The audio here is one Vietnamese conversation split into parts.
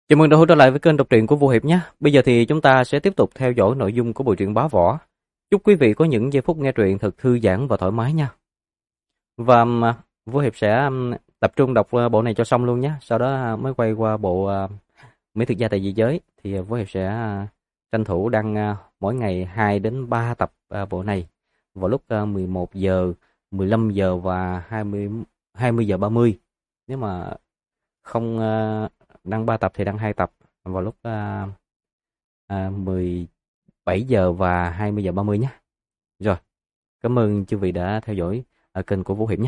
Chào mừng đã trở lại với kênh đọc truyện của Vô Hiệp nhé. Bây giờ thì chúng ta sẽ tiếp tục theo dõi nội dung của bộ truyện Bá Võ. Chúc quý vị có những giây phút nghe truyện thật thư giãn và thoải mái nha. Và Vô Hiệp sẽ tập trung đọc bộ này cho xong luôn nhé. Sau đó mới quay qua bộ Mỹ Thực Gia Tại Dị Giới. Thì Vô Hiệp sẽ tranh thủ đăng mỗi ngày 2 đến 3 tập bộ này vào lúc 11 giờ, 15 giờ và 20 giờ 30. Nếu mà không đăng 3 tập thì đăng 2 tập vào lúc 17 giờ và 20 giờ 30 nhé. Rồi, cảm ơn chư vị đã theo dõi kênh của Vũ Hiệp nhé.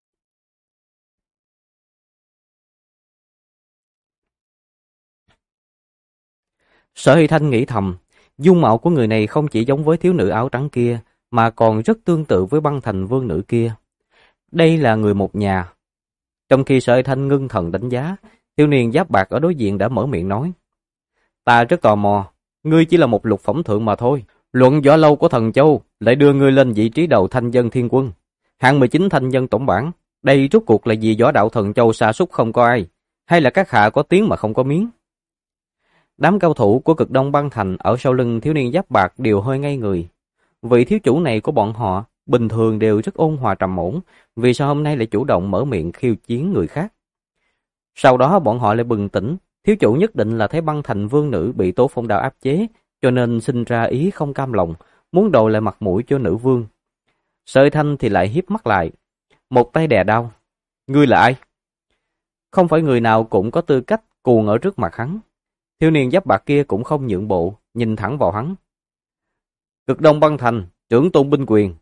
Sở Hy Thanh nghĩ thầm, dung mạo của người này không chỉ giống với thiếu nữ áo trắng kia, mà còn rất tương tự với băng thành vương nữ kia. Đây là người một nhà. Trong khi Sở Hy Thanh ngưng thần đánh giá, thiếu niên giáp bạc ở đối diện đã mở miệng nói. Ta rất tò mò, ngươi chỉ là một lục phẩm thượng mà thôi. Luận võ lâu của Thần Châu lại đưa ngươi lên vị trí đầu thanh dân thiên quân. Hạng 19 thanh dân tổng bảng, đây rốt cuộc là vì võ đạo Thần Châu sa sút không có ai, hay là các hạ có tiếng mà không có miếng? Đám cao thủ của Cực Đông Băng Thành ở sau lưng thiếu niên giáp bạc đều hơi ngây người. Vị thiếu chủ này của bọn họ bình thường đều rất ôn hòa trầm ổn, vì sao hôm nay lại chủ động mở miệng khiêu chiến người khác? Sau đó bọn họ lại bừng tỉnh, thiếu chủ nhất định là thấy Băng Thành vương nữ bị Tố Phong Đao áp chế, cho nên sinh ra ý không cam lòng, muốn đòi lại mặt mũi cho nữ vương. Sở Thanh thì lại híp mắt lại, một tay đè đao. Ngươi là ai? Không phải người nào cũng có tư cách cuồng ở trước mặt hắn. Thiếu niên giáp bạc kia cũng không nhượng bộ, nhìn thẳng vào hắn. Cực Đông Băng Thành, trưởng tôn binh quyền.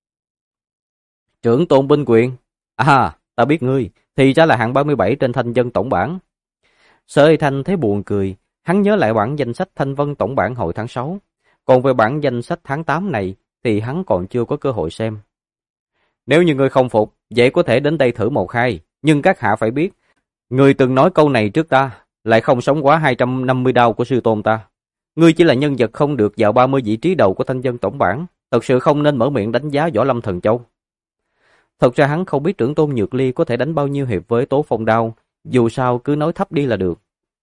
Trưởng tôn binh quyền? À, ta biết ngươi, thì ra là hạng 37 trên thanh dân tổng bảng. Sở Thanh thấy buồn cười, hắn nhớ lại bản danh sách thanh vân tổng bảng hồi tháng 6. Còn về bản danh sách tháng 8 này thì hắn còn chưa có cơ hội xem. Nếu như ngươi không phục, vậy có thể đến đây thử một hai, nhưng các hạ phải biết, ngươi từng nói câu này trước ta, lại không sống quá 250 đao của sư tôn ta. Ngươi chỉ là nhân vật không được vào 30 vị trí đầu của thanh dân tổng bảng, thật sự không nên mở miệng đánh giá võ lâm Thần Châu. Thật ra hắn không biết trưởng tôn Nhược Ly có thể đánh bao nhiêu hiệp với Tố Phong Đao, dù sao cứ nói thấp đi là được.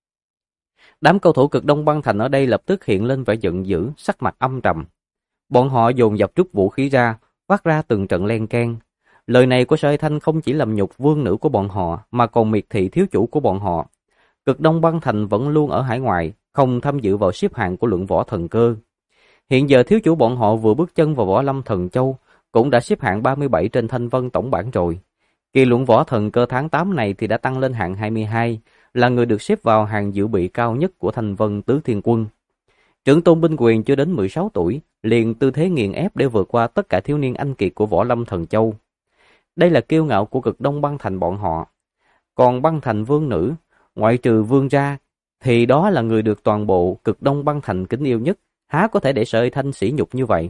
Đám cầu thủ Cực Đông Băng Thành ở đây lập tức hiện lên vẻ giận dữ, sắc mặt âm trầm. Bọn họ dồn dập rút vũ khí ra, phát ra từng trận len keng. Lời này của Sở Thanh không chỉ làm nhục vương nữ của bọn họ, mà còn miệt thị thiếu chủ của bọn họ. Cực Đông Băng Thành vẫn luôn ở hải ngoại, không tham dự vào xếp hạng của luận võ thần cơ. Hiện giờ thiếu chủ bọn họ vừa bước chân vào võ lâm Thần Châu, cũng đã xếp hạng 37 trên thanh vân tổng bảng rồi. Kỳ luận võ thần cơ tháng 8 này thì đã tăng lên hạng 22, là người được xếp vào hàng dự bị cao nhất của thanh vân tứ thiên quân. Trưởng tôn binh quyền chưa đến 16 tuổi, liền tư thế nghiền ép để vượt qua tất cả thiếu niên anh kiệt của võ lâm Thần Châu. Đây là kiêu ngạo của Cực Đông Băng Thành bọn họ. Còn Băng Thành vương nữ, ngoại trừ vương ra, thì đó là người được toàn bộ Cực Đông Băng Thành kính yêu nhất, há có thể để Sở Thanh sỉ nhục như vậy.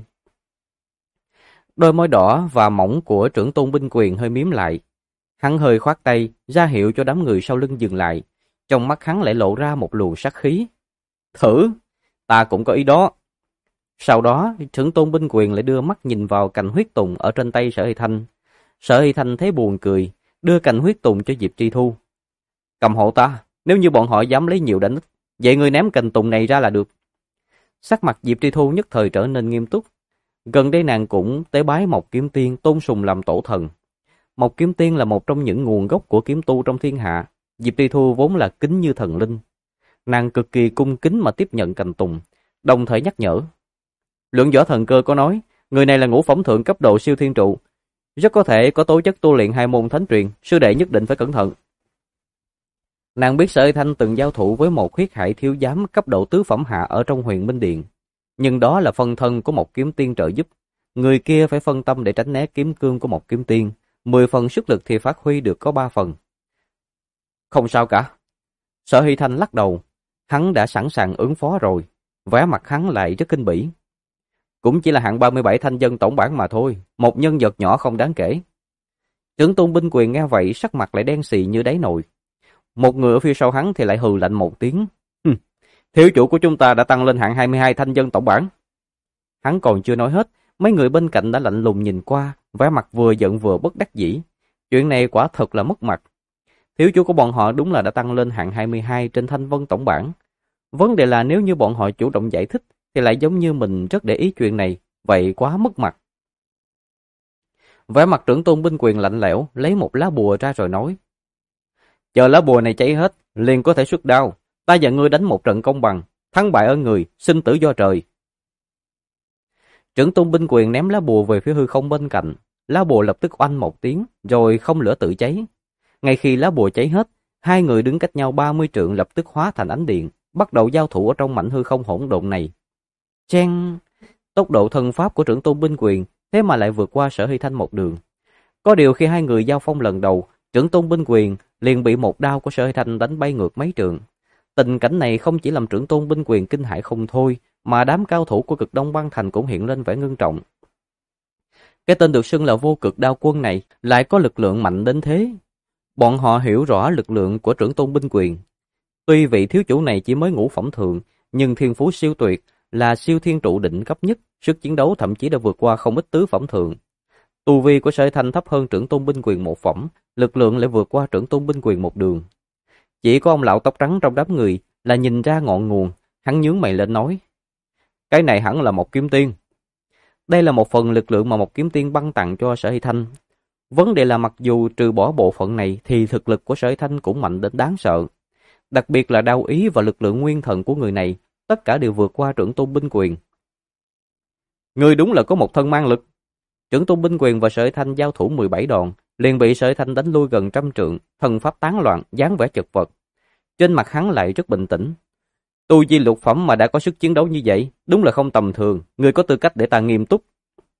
Đôi môi đỏ và mỏng của trưởng tôn binh quyền hơi mím lại. Hắn hơi khoát tay, ra hiệu cho đám người sau lưng dừng lại. Trong mắt hắn lại lộ ra một luồng sát khí. Thử, ta cũng có ý đó. Sau đó, trưởng tôn binh quyền lại đưa mắt nhìn vào cành huyết tùng ở trên tay Sở Hy Thanh. Sở Hy Thanh thấy buồn cười, đưa cành huyết tùng cho Diệp Tri Thu. Cầm hộ ta, nếu như bọn họ dám lấy nhiều đánh ít, vậy người ném cành tùng này ra là được. Sắc mặt Diệp Tri Thu nhất thời trở nên nghiêm túc. Gần đây nàng cũng tế bái Mộc Kiếm Tiên tôn sùng làm tổ thần. Mộc Kiếm Tiên là một trong những nguồn gốc của kiếm tu trong thiên hạ. Diệp Tri Thu vốn là kính như thần linh. Nàng cực kỳ cung kính mà tiếp nhận cành tùng, đồng thời nhắc nhở. Luận võ thần cơ có nói, người này là ngũ phẩm thượng cấp độ siêu thiên trụ, rất có thể có tố chất tu luyện hai môn thánh truyền, sư đệ nhất định phải cẩn thận. Nàng biết Sở Thanh từng giao thủ với một huyết hải thiếu giám cấp độ tứ phẩm hạ ở trong Huyền Minh Điện, nhưng đó là phân thân của một kiếm tiên trợ giúp, người kia phải phân tâm để tránh né kiếm cương của một kiếm tiên, 10 phần sức lực thì phát huy được có 3 phần. Không sao cả. Sở Hy Thanh lắc đầu, hắn đã sẵn sàng ứng phó rồi, vẻ mặt hắn lại rất kinh bỉ. Cũng chỉ là hạng 37 thanh dân tổng bảng mà thôi, một nhân vật nhỏ không đáng kể. Trưởng tôn binh quyền nghe vậy sắc mặt lại đen xì như đáy nồi. Một người ở phía sau hắn thì lại hừ lạnh một tiếng. Thiếu chủ của chúng ta đã tăng lên hạng 22 thanh dân tổng bảng. Hắn còn chưa nói hết, mấy người bên cạnh đã lạnh lùng nhìn qua, vẻ mặt vừa giận vừa bất đắc dĩ. Chuyện này quả thật là mất mặt. Thiếu chủ của bọn họ đúng là đã tăng lên hạng 22 trên Thanh Vân tổng bảng. Vấn đề là nếu như bọn họ chủ động giải thích thì lại giống như mình rất để ý chuyện này, vậy quá mất mặt. Vẻ mặt trưởng tôn binh quyền lạnh lẽo, lấy một lá bùa ra rồi nói. Chờ lá bùa này cháy hết, liền có thể xuất đao. Ta và ngươi đánh một trận công bằng, thắng bại ở người, sinh tử do trời. Trưởng tôn binh quyền ném lá bùa về phía hư không bên cạnh. Lá bùa lập tức oanh một tiếng, rồi không lửa tự cháy. Ngay khi lá bùa cháy hết, hai người đứng cách nhau 30 trượng lập tức hóa thành ánh điện, bắt đầu giao thủ ở trong mảnh hư không hỗn độn này. Chen! Tốc độ thân pháp của trưởng tôn binh quyền thế mà lại vượt qua Sở Hy Thanh một đường. Có điều khi hai người giao phong lần đầu, trưởng tôn binh quyền liền bị một đao của Sở Hy Thanh đánh bay ngược mấy trượng. Tình cảnh này không chỉ làm trưởng tôn binh quyền kinh hãi không thôi, mà đám cao thủ của Cực Đông Băng Thành cũng hiện lên vẻ ngưng trọng. Cái tên được xưng là vô cực đao quân này lại có lực lượng mạnh đến thế. Bọn họ hiểu rõ lực lượng của trưởng tôn binh quyền. Tuy vị thiếu chủ này chỉ mới ngũ phẩm thượng, nhưng thiên phú siêu tuyệt, là siêu thiên trụ đỉnh cấp nhất, sức chiến đấu thậm chí đã vượt qua không ít tứ phẩm thượng. Tu vi của Sở Hy Thanh thấp hơn trưởng tôn binh quyền một phẩm, lực lượng lại vượt qua trưởng tôn binh quyền một đường. Chỉ có ông lão tóc trắng trong đám người là nhìn ra ngọn nguồn, hắn nhướng mày lên nói. Cái này hẳn là một kiếm tiên. Đây là một phần lực lượng mà một kiếm tiên băng tặng cho Sở Hy Thanh. Vấn đề là mặc dù trừ bỏ bộ phận này thì thực lực của Sở Hy Thanh cũng mạnh đến đáng sợ. Đặc biệt là đao ý và lực lượng nguyên thần của người này, tất cả đều vượt qua trưởng tôn binh quyền. Người đúng là có một thân mang lực. Trưởng tôn binh quyền và Sở Hy Thanh giao thủ 17 đòn, liền bị Sở Hy Thanh đánh lui gần 100 trượng, thần pháp tán loạn, dáng vẻ chật vật. Trên mặt hắn lại rất bình tĩnh. Tu vi lục phẩm mà đã có sức chiến đấu như vậy, đúng là không tầm thường, người có tư cách để ta nghiêm túc.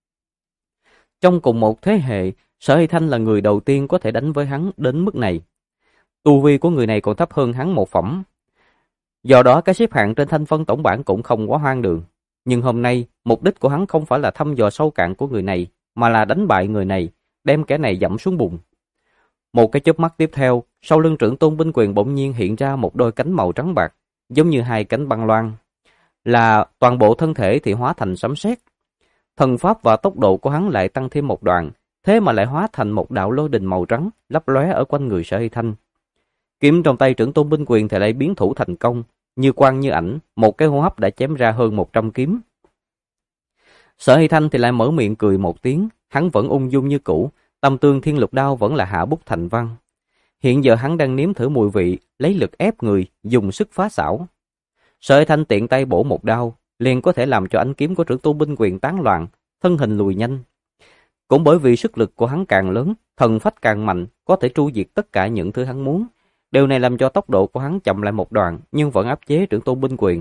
Trong cùng một thế hệ, Sở Hy Thanh là người đầu tiên có thể đánh với hắn đến mức này. Tu vi của người này còn thấp hơn hắn một phẩm. Do đó cái xếp hạng trên Thanh Vân tổng bảng cũng không quá hoang đường. Nhưng hôm nay, mục đích của hắn không phải là thăm dò sâu cạn của người này, mà là đánh bại người này, đem kẻ này dẫm xuống bùn. Một cái chớp mắt tiếp theo, sau lưng trưởng tôn binh quyền bỗng nhiên hiện ra một đôi cánh màu trắng bạc, giống như hai cánh băng loan. Là toàn bộ thân thể thì hóa thành sấm sét. Thần pháp và tốc độ của hắn lại tăng thêm một đoạn, thế mà lại hóa thành một đạo lôi đình màu trắng, lấp lóe ở quanh người Sở Hy Thanh. Kiếm trong tay trưởng tôn binh quyền thì lại biến thủ thành công, như quang như ảnh, một cái hô hấp đã chém ra hơn 100 kiếm. Sở Hy Thanh thì lại mở miệng cười một tiếng, hắn vẫn ung dung như cũ, tâm tương thiên lục đao vẫn là hạ bút thành văn. Hiện giờ hắn đang nếm thử mùi vị, lấy lực ép người, dùng sức phá xảo. Sở Hy Thanh tiện tay bổ một đao, liền có thể làm cho ánh kiếm của trưởng tôn binh quyền tán loạn, thân hình lùi nhanh. Cũng bởi vì sức lực của hắn càng lớn, thần phách càng mạnh, có thể tru diệt tất cả những thứ hắn muốn. Điều này làm cho tốc độ của hắn chậm lại một đoạn, nhưng vẫn áp chế trưởng tôn binh quyền.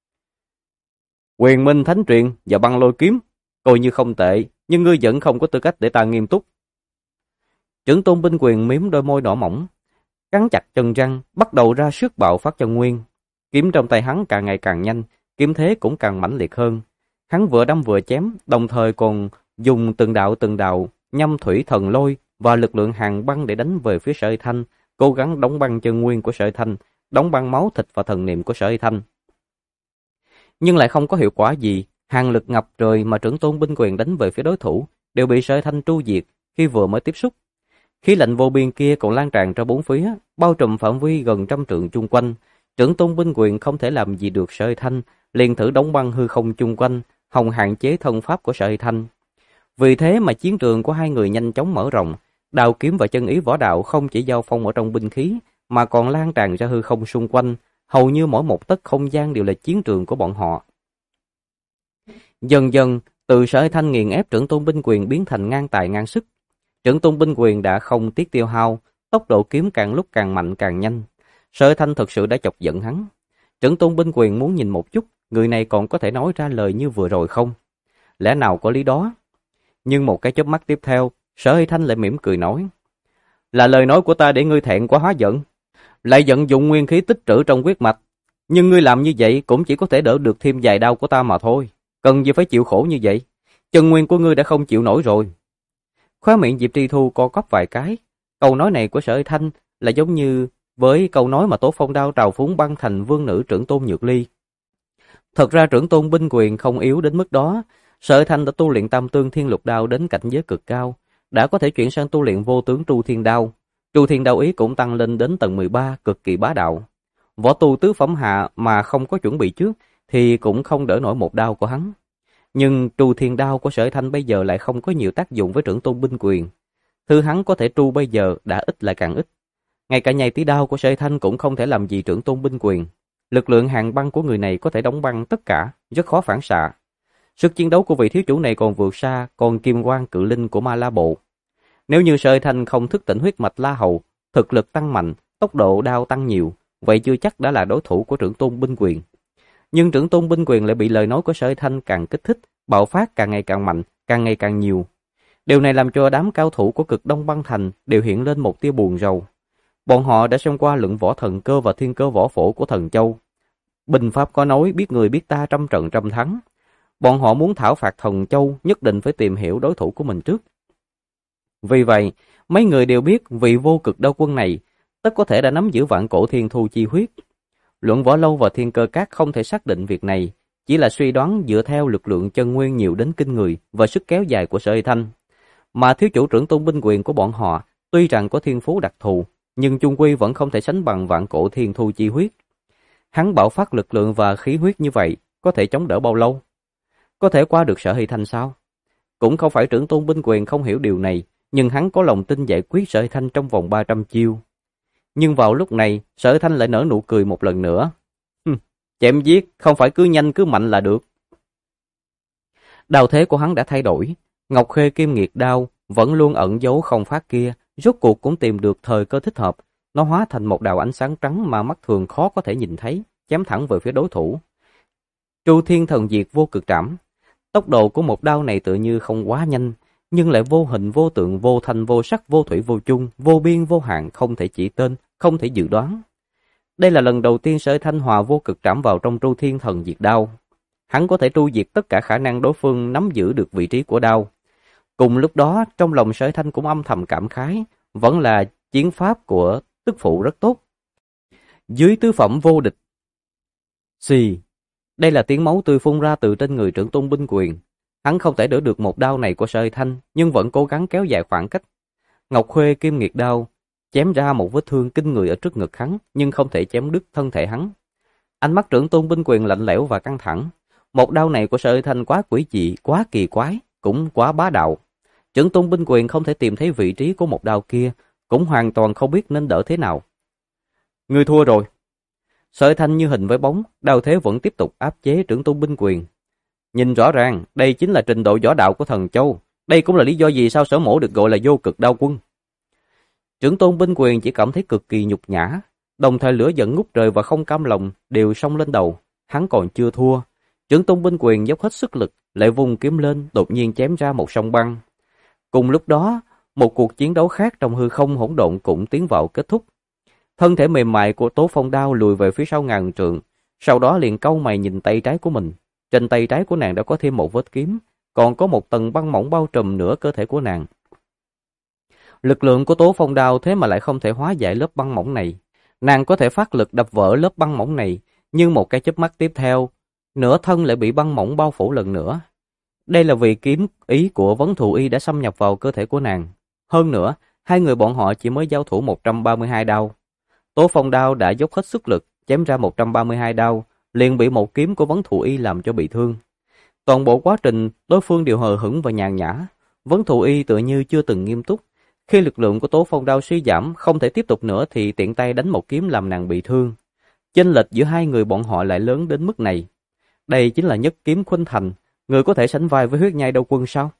Quyền minh thánh truyền và băng lôi kiếm, coi như không tệ, nhưng ngươi vẫn không có tư cách để ta nghiêm túc. Trưởng tôn binh quyền mím đôi môi đỏ mỏng, cắn chặt chân răng, bắt đầu ra sức bạo phát chân nguyên. Kiếm trong tay hắn càng ngày càng nhanh, kiếm thế cũng càng mãnh liệt hơn. Hắn vừa đâm vừa chém, đồng thời còn dùng từng đạo nhâm thủy thần lôi và lực lượng hàng băng để đánh về phía Sở Hy Thanh, cố gắng đóng băng chân nguyên của Sở Hy Thanh, đóng băng máu thịt và thần niệm của Sở Hy Thanh. Nhưng lại không có hiệu quả gì, hàng lực ngập trời mà trưởng tôn binh quyền đánh về phía đối thủ đều bị Sở Hy Thanh tru diệt khi vừa mới tiếp xúc. Khí lạnh vô biên kia còn lan tràn ra bốn phía, bao trùm phạm vi gần 100 trượng chung quanh. Trưởng tôn binh quyền không thể làm gì được Sở Hy Thanh, liền thử đóng băng hư không chung quanh, hòng hạn chế thân pháp của Sở Hy Thanh. Vì thế mà chiến trường của hai người nhanh chóng mở rộng, đao kiếm và chân ý võ đạo không chỉ giao phong ở trong binh khí, mà còn lan tràn ra hư không xung quanh, hầu như mỗi một tấc không gian đều là chiến trường của bọn họ. Dần dần, từ Sở Hy Thanh nghiền ép trưởng tôn binh quyền biến thành ngang tài ngang sức. Trưởng tôn binh quyền đã không tiếc tiêu hao, tốc độ kiếm càng lúc càng mạnh càng nhanh. Sở Hy Thanh thực sự đã chọc giận hắn. Trưởng tôn binh quyền muốn nhìn một chút, người này còn có thể nói ra lời như vừa rồi không? Lẽ nào có lý đó? Nhưng một cái chớp mắt tiếp theo, Sở Hy Thanh lại mỉm cười nói. Là lời nói của ta để ngươi thẹn quá hóa giận. Lại vận dụng nguyên khí tích trữ trong huyết mạch. Nhưng ngươi làm như vậy cũng chỉ có thể đỡ được thêm vài đau của ta mà thôi. Cần gì phải chịu khổ như vậy? Chân nguyên của ngươi đã không chịu nổi rồi. Khóe miệng Diệp Tri Thu co quắp vài cái. Câu nói này của Sở Hy Thanh là giống như với câu nói mà Tố Phong Đao trào phúng băng thành vương nữ trưởng tôn Nhược Ly. Thật ra trưởng tôn binh quyền không yếu đến mức đó. Sở Hy Thanh đã tu luyện tam tương thiên lục đao đến cảnh giới cực cao, đã có thể chuyển sang tu luyện vô tướng tru thiên đao. Tru Thiên Đao ý cũng tăng lên đến tầng 13, cực kỳ bá đạo. Võ tu tứ phẩm hạ mà không có chuẩn bị trước thì cũng không đỡ nổi một đao của hắn. Nhưng Tru Thiên Đao của Sở Thanh bây giờ lại không có nhiều tác dụng với trưởng tôn binh quyền. Thứ hắn có thể tru bây giờ đã ít lại càng ít. Ngay cả nhai tí đao của Sở Thanh cũng không thể làm gì trưởng tôn binh quyền. Lực lượng hàng băng của người này có thể đóng băng tất cả, rất khó phản xạ. Sức chiến đấu của vị thiếu chủ này còn vượt xa con kim quang cự linh của Ma La Bộ. Nếu như Sở Thanh không thức tỉnh huyết mạch La Hầu, thực lực tăng mạnh, tốc độ đao tăng nhiều, vậy chưa chắc đã là đối thủ của trưởng tôn binh quyền. Nhưng trưởng tôn binh quyền lại bị lời nói của Sở Thanh càng kích thích, bạo phát càng ngày càng mạnh, càng ngày càng nhiều. Điều này làm cho đám cao thủ của Cực Đông Băng Thành đều hiện lên một tia buồn rầu. Bọn họ đã xem qua Luận Võ Thần Cơ và Thiên Cơ Võ Phổ của Thần Châu. Binh pháp có nói biết người biết ta trăm trận trăm thắng. Bọn họ muốn thảo phạt Thần Châu nhất định phải tìm hiểu đối thủ của mình trước. Vì vậy, mấy người đều biết vị vô cực đao quân này tất có thể đã nắm giữ vạn cổ thiên thu chi huyết. Luận Võ Lâu và Thiên Cơ Các không thể xác định việc này, chỉ là suy đoán dựa theo lực lượng chân nguyên nhiều đến kinh người và sức kéo dài của Sở Thanh. Mà thiếu chủ trưởng tôn binh quyền của bọn họ tuy rằng có thiên phú đặc thù, nhưng chung quy vẫn không thể sánh bằng vạn cổ thiên thu chi huyết. Hắn bạo phát lực lượng và khí huyết như vậy, có thể chống đỡ bao lâu? Có thể qua được Sở Hy Thanh sao? Cũng không phải trưởng tôn binh quyền không hiểu điều này, nhưng hắn có lòng tin giải quyết Sở Hy Thanh trong vòng 300 chiêu. Nhưng vào lúc này, Sở Hy Thanh lại nở nụ cười một lần nữa. Chém giết, không phải cứ nhanh cứ mạnh là được. Đao thế của hắn đã thay đổi. Ngọc Khê Kim Nghiệt đao vẫn luôn ẩn giấu không phát kia, rốt cuộc cũng tìm được thời cơ thích hợp. Nó hóa thành một đạo ánh sáng trắng mà mắt thường khó có thể nhìn thấy, chém thẳng về phía đối thủ. Tru Thiên Thần Diệt Vô Cực Trảm. Tốc độ của một đao này tự như không quá nhanh, nhưng lại vô hình vô tượng, vô thanh vô sắc, vô thủy vô chung, vô biên vô hạn, không thể chỉ tên, không thể dự đoán. Đây là lần đầu tiên Sở Thanh hòa Vô Cực Trảm vào trong Tru Thiên Thần Diệt đao. Hắn có thể tru diệt tất cả khả năng đối phương nắm giữ được vị trí của đao. Cùng lúc đó, trong lòng Sở Thanh cũng âm thầm cảm khái, vẫn là chiến pháp của tức phụ rất tốt. Dưới tứ phẩm vô địch. Xì, đây là tiếng máu tươi phun ra từ trên người trưởng tôn binh quyền. Hắn không thể đỡ được một đao này của Sở Thanh, nhưng vẫn cố gắng kéo dài khoảng cách. Ngọc Khuê Kim Nghiệt đao chém ra một vết thương kinh người ở trước ngực hắn, nhưng không thể chém đứt thân thể hắn. Ánh mắt trưởng tôn binh quyền lạnh lẽo và căng thẳng. Một đao này của Sở Thanh quá quỷ dị, quá kỳ quái, cũng quá bá đạo. Trưởng tôn binh quyền không thể tìm thấy vị trí của một đao kia, cũng hoàn toàn không biết nên đỡ thế nào. Ngươi thua rồi. Sở Thanh như hình với bóng, đao thế vẫn tiếp tục áp chế trưởng tôn binh quyền. Nhìn rõ ràng, đây chính là trình độ võ đạo của Thần Châu. Đây cũng là lý do vì sao Sở Mỗ được gọi là vô cực đao quân. Trưởng tôn binh quyền chỉ cảm thấy cực kỳ nhục nhã, đồng thời lửa giận ngút trời và không cam lòng đều xông lên đầu. Hắn còn chưa thua. Trưởng tôn binh quyền dốc hết sức lực, lại vung kiếm lên, đột nhiên chém ra một sông băng. Cùng lúc đó, một cuộc chiến đấu khác trong hư không hỗn độn cũng tiến vào kết thúc. Thân thể mềm mại của Tố Phong Đao lùi về phía sau ngàn trượng, sau đó liền cau mày nhìn tay trái của mình. Trên tay trái của nàng đã có thêm một vết kiếm, còn có một tầng băng mỏng bao trùm nửa cơ thể của nàng. Lực lượng của Tố Phong Đao thế mà lại không thể hóa giải lớp băng mỏng này. Nàng có thể phát lực đập vỡ lớp băng mỏng này, nhưng một cái chớp mắt tiếp theo, nửa thân lại bị băng mỏng bao phủ lần nữa. Đây là vì kiếm ý của Vấn Thù Y đã xâm nhập vào cơ thể của nàng. Hơn nữa, hai người bọn họ chỉ mới giao thủ 132 đao. Tố Phong Đao đã dốc hết sức lực, chém ra 132 đao, liền bị một kiếm của Vấn Thù Y làm cho bị thương. Toàn bộ quá trình, đối phương đều hờ hững và nhàn nhã. Vấn Thù Y tựa như chưa từng nghiêm túc. Khi lực lượng của Tố Phong Đao suy giảm, không thể tiếp tục nữa thì tiện tay đánh một kiếm làm nàng bị thương. Chênh lệch giữa hai người bọn họ lại lớn đến mức này. Đây chính là nhất kiếm khuynh thành, người có thể sánh vai với huyết nhai đao quân sao?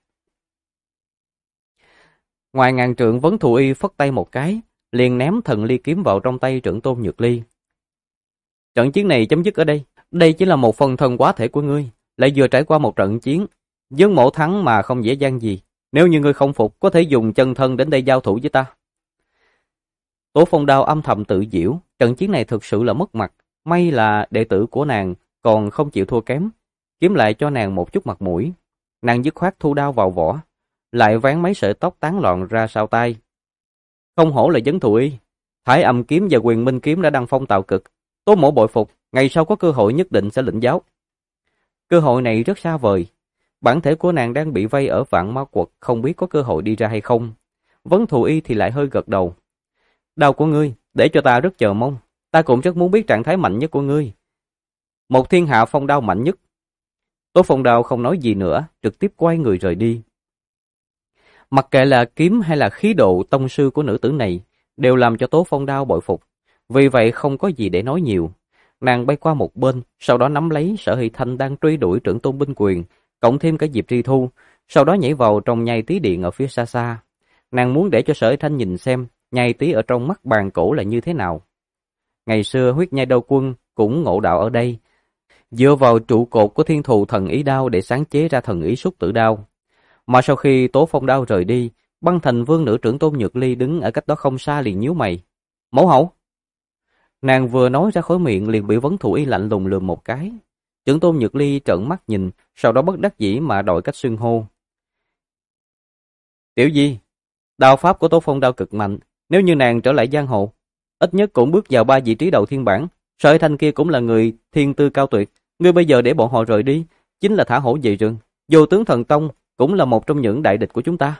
Ngoài ngàn trượng, Vấn Thù Y phất tay một cái, liền ném thần ly kiếm vào trong tay trưởng tôn Nhược Ly. Trận chiến này chấm dứt ở đây. Đây chỉ là một phần thân quá thể của ngươi, lại vừa trải qua một trận chiến. Dương Mộ thắng mà không dễ dàng gì. Nếu như ngươi không phục, có thể dùng chân thân đến đây giao thủ với ta. Tố Phong Đao âm thầm tự giễu, trận chiến này thực sự là mất mặt. May là đệ tử của nàng còn không chịu thua kém, kiếm lại cho nàng một chút mặt mũi. Nàng dứt khoát thu đao vào vỏ, lại vén mấy sợi tóc tán loạn ra sau tai. Không hổ là Vấn Thù Y, Thái Âm kiếm và Quyền Minh kiếm đã đăng phong tạo cực. Tố Mỗ bội phục, ngày sau có cơ hội nhất định sẽ lĩnh giáo. Cơ hội này rất xa vời. Bản thể của nàng đang bị vây ở Vạn Ma Quật, không biết có cơ hội đi ra hay không. Vấn Thù Y thì lại hơi gật đầu. Đao của ngươi, để cho ta rất chờ mong. Ta cũng rất muốn biết trạng thái mạnh nhất của ngươi. Một thiên hạ phong đao mạnh nhất. Tố Phong Đao không nói gì nữa, trực tiếp quay người rời đi. Mặc kệ là kiếm hay là khí độ tông sư của nữ tử này, đều làm cho Tố Phong Đao bội phục. Vì vậy không có gì để nói nhiều. Nàng bay qua một bên, sau đó nắm lấy Sở Hy Thanh đang truy đuổi trưởng tôn binh quyền, cộng thêm cả Diệp Tri Thu, sau đó nhảy vào trong nhai tí điện ở phía xa xa. Nàng muốn để cho Sở Hy Thanh nhìn xem nhai tí ở trong mắt bàn cổ là như thế nào. Ngày xưa huyết nhai đao quân cũng ngộ đạo ở đây, dựa vào trụ cột của thiên thù thần ý đao để sáng chế ra thần ý xúc tử đao. Mà sau khi Tố Phong Đao rời đi, Băng Thành Vương nữ trưởng Tôn Nhược Ly đứng ở cách đó không xa liền nhíu mày. Mẫu hậu! Nàng vừa nói ra khóe miệng liền bị Vấn Thù Y lạnh lùng lườm một cái. Trưởng Tôn Nhược Ly trợn mắt nhìn, sau đó bất đắc dĩ mà đổi cách xưng hô. Tiểu Di, đao pháp của Tố Phong Đao cực mạnh, nếu như nàng trở lại giang hồ, ít nhất cũng bước vào 3 vị trí đầu thiên bảng. Sở Hy Thanh kia cũng là người thiên tư cao tuyệt, ngươi bây giờ để bọn họ rời đi, chính là thả hổ về rừng. Vô Tướng Thần Tông cũng là một trong những đại địch của chúng ta.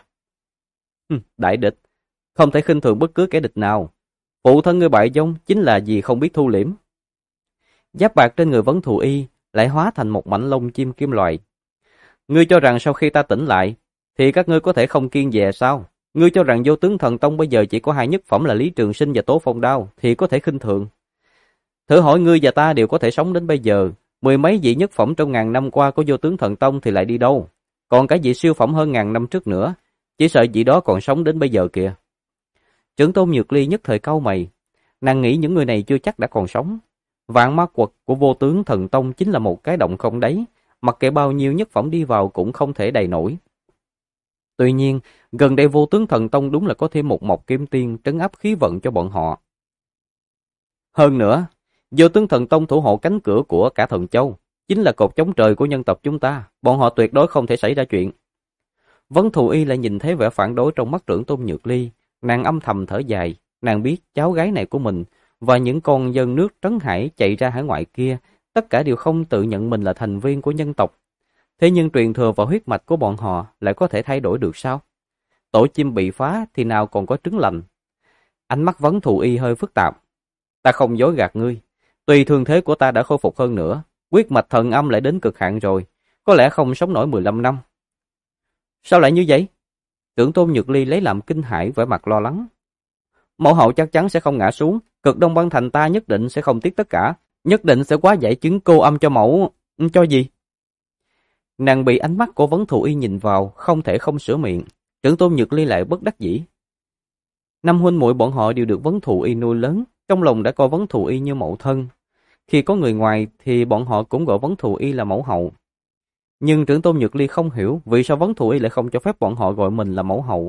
Đại địch, không thể khinh thường bất cứ kẻ địch nào. Phụ thân ngươi bại vong chính là vì không biết thu liễm. Giáp bạc trên người Vấn Thù Y lại hóa thành một mảnh lông chim kim loại. Ngươi cho rằng sau khi ta tỉnh lại, thì các ngươi có thể không kiêng dè sao? Ngươi cho rằng Vô Tướng Thần Tông bây giờ chỉ có 2 nhất phẩm là Lý Trường Sinh và Tố Phong Đao thì có thể khinh thường? Thử hỏi ngươi và ta đều có thể sống đến bây giờ, 10 mấy vị nhất phẩm trong ngàn năm qua của Vô Tướng Thần Tông thì lại đi đâu? Còn cả vị siêu phẩm hơn ngàn năm trước nữa, chỉ sợ vị đó còn sống đến bây giờ kìa. Trưởng Tôn Nhược Ly nhất thời cau mày, nàng nghĩ những người này chưa chắc đã còn sống. Vạn ma quật của Vô Tướng Thần Tông chính là một cái động không đáy, mặc kệ bao nhiêu nhất phẩm đi vào cũng không thể đầy nổi. Tuy nhiên, gần đây Vô Tướng Thần Tông đúng là có thêm một Mộc Kim Tiên trấn áp khí vận cho bọn họ. Hơn nữa, Vô Tướng Thần Tông thủ hộ cánh cửa của cả Thần Châu, chính là cột chống trời của nhân tộc chúng ta, bọn họ tuyệt đối không thể xảy ra chuyện. Vấn Thù Y lại nhìn thấy vẻ phản đối trong mắt trưởng Tôn Nhược Ly, nàng âm thầm thở dài, nàng biết cháu gái này của mình và những con dân nước trấn hải chạy ra hải ngoại kia, tất cả đều không tự nhận mình là thành viên của nhân tộc. Thế nhưng truyền thừa và huyết mạch của bọn họ lại có thể thay đổi được sao? Tổ chim bị phá thì nào còn có trứng lành? Ánh mắt Vấn Thù Y hơi phức tạp. Ta không dối gạt ngươi, tuy thương thế của ta đã khôi phục hơn nữa, huyết mạch thần âm lại đến cực hạn rồi, có lẽ không sống nổi 15 năm. Sao lại như vậy? Trưởng Tôn Nhược Ly lấy làm kinh hãi vẻ mặt lo lắng. Mẫu hậu chắc chắn sẽ không ngã xuống, Cực Đông Băng Thành ta nhất định sẽ không tiếc tất cả, nhất định sẽ quá giải chứng cô âm cho mẫu. Cho gì? Nàng bị ánh mắt của Vấn Thù Y nhìn vào, không thể không sửa miệng. Trưởng Tôn Nhược Ly lại bất đắc dĩ. Năm huynh muội bọn họ đều được Vấn Thù Y nuôi lớn, trong lòng đã coi Vấn Thù Y như mẫu thân. Khi có người ngoài thì bọn họ cũng gọi Vấn Thù Y là mẫu hậu. Nhưng trưởng Tôn Nhược Ly không hiểu vì sao Vấn Thù Y lại không cho phép bọn họ gọi mình là mẫu hậu.